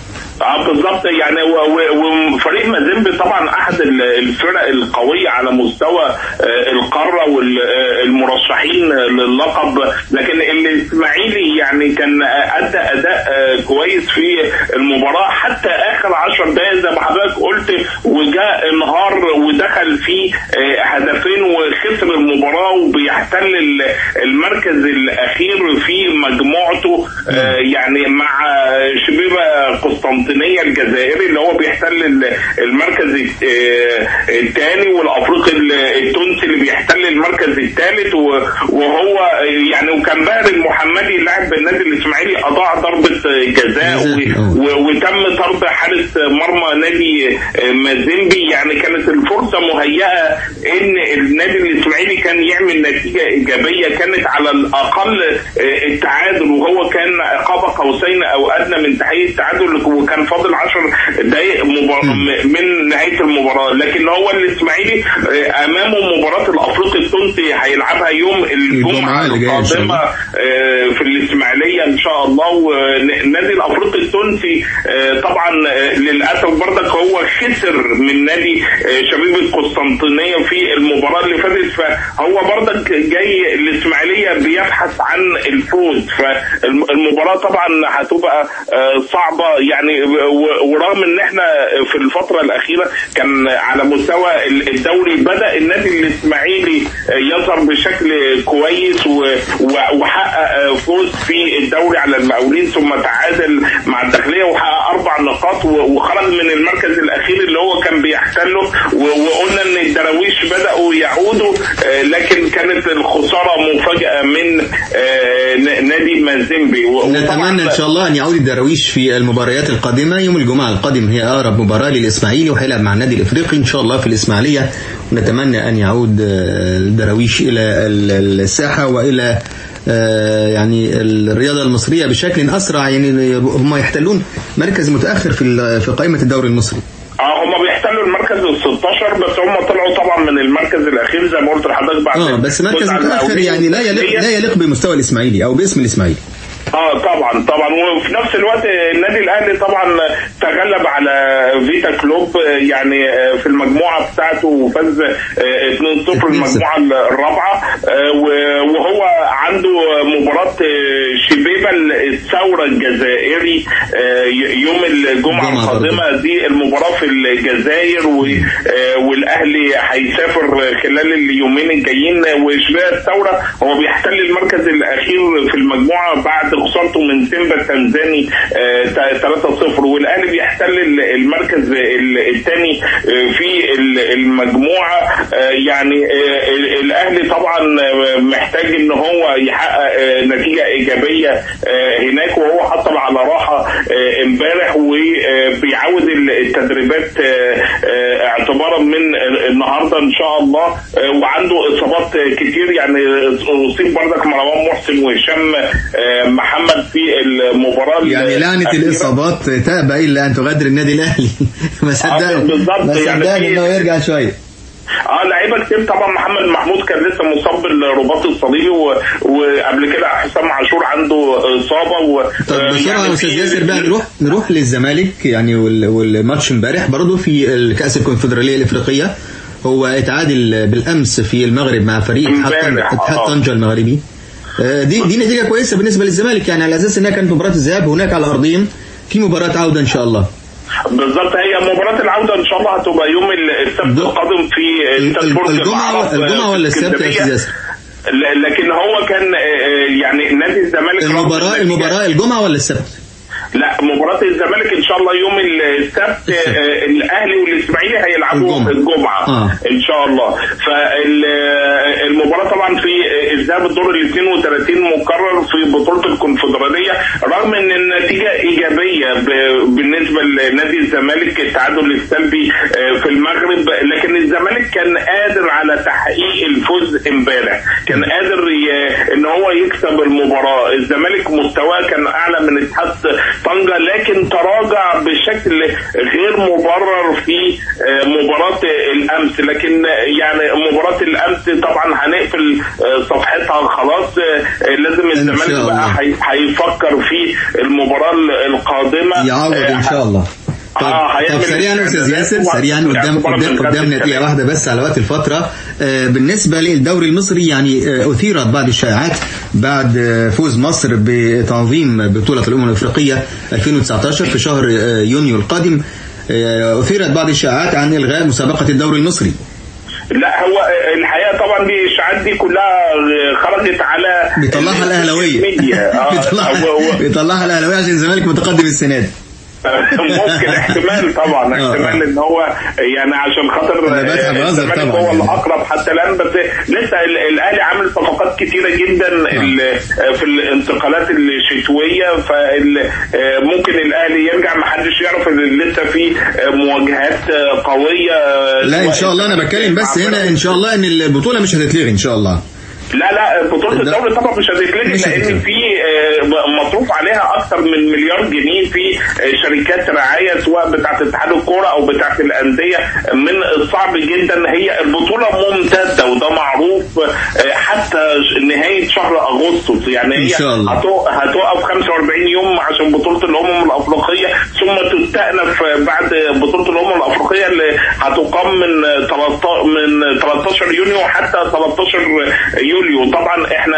بالظبط يعني. وفريق مازيمبي طبعا احد الفرق القويه على مستوى القاره والمرشحين للقب، لكن الاسماعيلي يعني كان ادى اداء كويس في المباراه حتى اخر 10 دقائق زي ما حضرتك قلت، وجاء انهار ودخل فيه هدفين وخسر المباراه وبيحتل المركز الاخير في مجموعته يعني مع شبيبه قسطنطينيه الجزائري اللي هو بيحتل المركز الثاني، والافريقي التونسي اللي بيحتل المركز الثالث، وهو يعني وكان باهر المحمدي لاعب بالنادي الاسماعيلي اضاع ضربه جزاء وتم طرد حارس مرمى نادي مازيمبي. يعني كانت الفرصه مهيئه ان النادي الاسماعيلي كان يعمل نتيجه ايجابيه، كانت على الاقل التعادل، وهو كان قاب قوسين او ادنى من تحقيق التعادل، وكان فاضل 10 دقائق من نهايه المباراه. لكن هو الاسماعيلي امامه مباراه الافريقي التونسي هيلعبها يوم الجمعه القادمه في الاسماعيليه ان شاء الله. والنادي الافريقي التونسي طبعا للاسف برضك هو خسر من نادي شبيبه القسطنطينيه في المباراه اللي فاتت، فهو برضك جاي الاسماعيليه بيبحث عن الفوز، فالمباراه طبعا هتبقى صعبه يعني. ورغم ان احنا في الفتره الاخيره كان على مستوى الدوري بدا النادي الاسماعيلي يظهر بشكل كويس وحقق فوز في الدوري على المقاولين، ثم تعادل مع الداخليه وحقق 4 نقاط وخرج من المركز الاخير اللي هو كان بيحتله. وقلنا ان الدراويش بداوا يعودوا، لكن كانت الخساره مفاجاه من نادي مازيمبي. نتمنى ان شاء الله ان يعود الدراويش في المباريات القادمة. يوم الجمعة القادم هي أقرب مباراة للإسماعيلي، وهيلعب مع النادي الإفريقي إن شاء الله في الإسماعيلية، نتمنى أن يعود الدراويش إلى الساحة وإلى يعني الرياضة المصرية بشكل أسرع. يعني هم يحتلون مركز متأخر في قائمة الدوري المصري. هم بيحتلوا المركز ال16 بس هم طلعوا طبعا من المركز الأخير زي ما قلت لحضرتك بعد بس مركز متأخر يعني لا يليق بمستوى الإسماعيلي أو باسم الإسماعيلي. طبعا وفي نفس الوقت النادي الاهلي طبعا تغلب على فيتا كلوب يعني في المجموعه بتاعته وفاز 2-0 المجموعه الرابعه، وهو عنده مباراه شبيبه الثوره الجزائري يوم الجمعه القادمه. دي المباراه في الجزائر والاهلي هيسافر خلال اليومين الجايين. وشبيبه الثوره هو بيحتل المركز الاخير في المجموعه بعد خسارته من سيمبا التنزاني 3-0، والاهلي بيحتل المركز الثاني في المجموعه. يعني الاهلي طبعا محتاج ان هو يحقق نتيجه ايجابيه هناك، وهو حصل على راحه امبارح وبيعود التدريبات اعتبارا من النهارده ان شاء الله. وعنده اصابات كتير، يعني اصيب بردك مروان محسن وهشام محمد في المباراة. يعني لعنة الإصابات تأبى إلا أن تغادر النادي الأهلي. ما صدقنا إنه يرجع شوية. لعيبه كتير طبعا. محمد محمود كان لسه مصاب بالرباط الصليبي، وقبل كده حسام عاشور عنده اصابه. طب بسرعه يا استاذ ياسر بقى نروح للزمالك يعني، والماتش امبارح برضه في الكأس الكونفدرالية الإفريقية. هو اتعادل بالأمس في المغرب مع فريق اتحاد طنجة المغربي. دي نتيجة كويسة بالنسبة للزمالك، يعني على أساس أنها كانت مباراة الذهاب هناك على أرضهم، في مباراة عودة إن شاء الله. بالضبط، هي مباراة العودة إن شاء الله هتبقى يوم السبت القادم في الجمعة ولا السبت يا أستاذ ياسر؟ لكن هو كان يعني نادي الزمالك المباراة الجمعة ولا السبت؟ لا، مباراة الزمالك ان شاء الله يوم السبت. الاهلي والاسماعيلي هيلعبوا الجمعة ان شاء الله. فالمباراة طبعا في الذهاب الدور ال 32 مقرر في بطولة الكونفدرالية، رغم ان النتيجة ايجابية بالنسبة لنادي الزمالك التعادل السلبي في المغرب، لكن الزمالك كان قادر على تحقيق الفوز امبارح، كان قادر ان هو يكسب المباراة. الزمالك مستواه كان اعلى من اتحاد طنجة، لكن تراجع بشكل غير مبرر في مباراة الأمس. لكن يعني مباراة الأمس طبعا هنقفل صفحتها خلاص. لازم الزمالك بقى هيفكر في المباراة القادمة يعوض إن شاء الله. طب سريعا يا استاذ ياسر، سريعا قدام نتيجة واحدة بس على وقت الفترة. بالنسبة للدوري المصري يعني أثيرت بعض الشائعات بعد فوز مصر بتنظيم بطولة الأمم الأفريقية 2019 في شهر يونيو القادم. أثيرت بعض الشائعات عن إلغاء مسابقة الدوري المصري. لا، هو الحقيقة طبعا دي الشائعات دي كلها خرجت على بيطلعها الأهلاوية. بيطلعها الأهلاوية عشان الزمالك متقدم السنة دي. ممكن احتمال طبعا احتمال ان هو يعني عشان خاطر الزمالك هو الاقرب حتى الان. بس لسه الاهلي عامل صفقات كتيره جدا في الانتقالات الشتويه، فممكن الاهلي يرجع. ما حدش يعرف ان لسه في مواجهات قويه. لا ان شاء الله، انا بتكلم بس هنا ان شاء الله ان البطوله مش هتتلغي ان شاء الله. لا بطولة الدوري طبعا مش هتتلغي، لان في مصروف عليها اكثر من مليار جنيه في شركات رعاية، سواء بتاعت اتحاد الكورة او بتاعت الاندية. من الصعب جدا، هي البطولة ممتدة وده معروف حتى نهاية شهر اغسطس. يعني هي هتوقف 45 يوم عشان بطولة الامم الافريقية، ثم تستأنف بعد بطولة الامم الافريقية اللي هتقام من 13 يونيو حتى 13 يوليو. طبعا احنا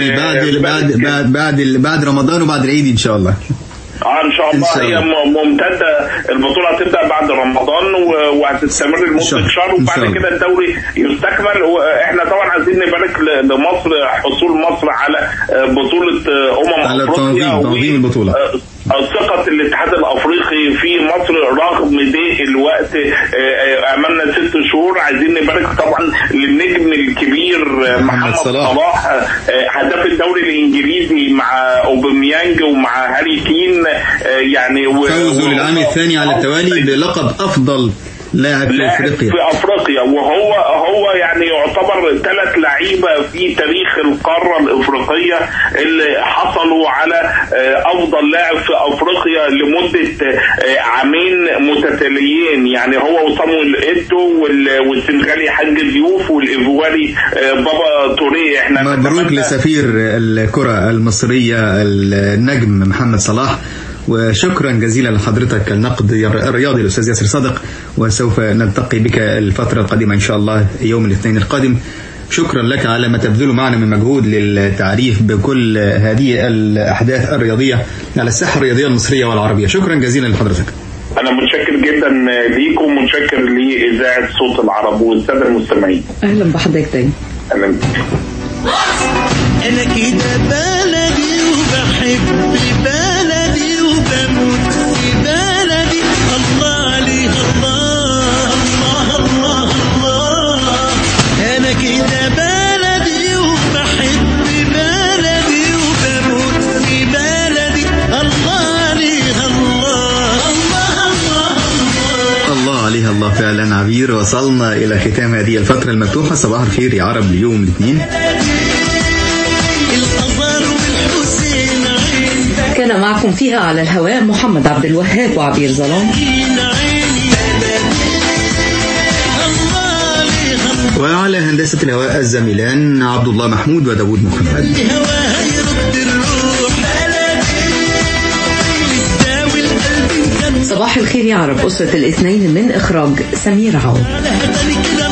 يعني بعد رمضان وبعد العيد ان شاء الله. ان شاء الله هي ممتده. البطوله هتبدا بعد رمضان وهتستمر لمده شهر، وبعد كده الدوري يستكمل. واحنا طبعا عايزين نبارك لمصر حصول مصر على بطوله على تنظيم البطوله. ثقة الاتحاد الافريقي في مصر رغم ضيق الوقت، امامنا 6 شهور. عايزين نبارك طبعا للنجم الكبير محمد صلاح، هداف الدوري الانجليزي مع اوباميانج ومع هاري كين. يعني فوزوا للعام الثاني على التوالي بلقب افضل لاعب في افريقيا. وهو هو يعني يعتبر 3 لعيبة في تاريخ القارة الإفريقية اللي حصلوا على أفضل لاعب في أفريقيا لمدة عامين متتاليين، يعني هو وصامويل إيتو والسنغالي حاج ديوف والإيفواري بابا توريه. احنا مبروك لسفير الكرة المصرية النجم محمد صلاح، وشكرا جزيلا لحضرتك النقد الرياضي الأستاذ ياسر صادق، وسوف نلتقي بك الفترة القادمة إن شاء الله يوم الاثنين القادم. شكرا لك على ما تبذله معنا من مجهود للتعريف بكل هذه الأحداث الرياضية على الساحة الرياضية المصرية والعربية. شكرا جزيلا لحضرتك. أنا متشكر جدا ليكم ومتشكر لإذاعة صوت العرب والسادة المستمعين. أهلا بحضرتك تاني. أهلا. أنا كده بلدي وبحب بلدي وبموت في بلدي. الله عليه الله الله الله الله. أنا كده بلدي وبحب بلدي وبموت في بلدي. الله عليه الله الله الله الله عليه الله. فعلا عبير، وصلنا إلى ختام هذه الفترة المفتوحة. صباح الخير يا عرب ليوم الاثنين. كان معكم فيها على الهواء محمد عبد الوهاب وعبير ظلام، وعلى هندسة الهواء الزميلان عبد الله محمود وداود محمد. صباح الخير يا عرب أسرة الاثنين من إخراج سمير عوض.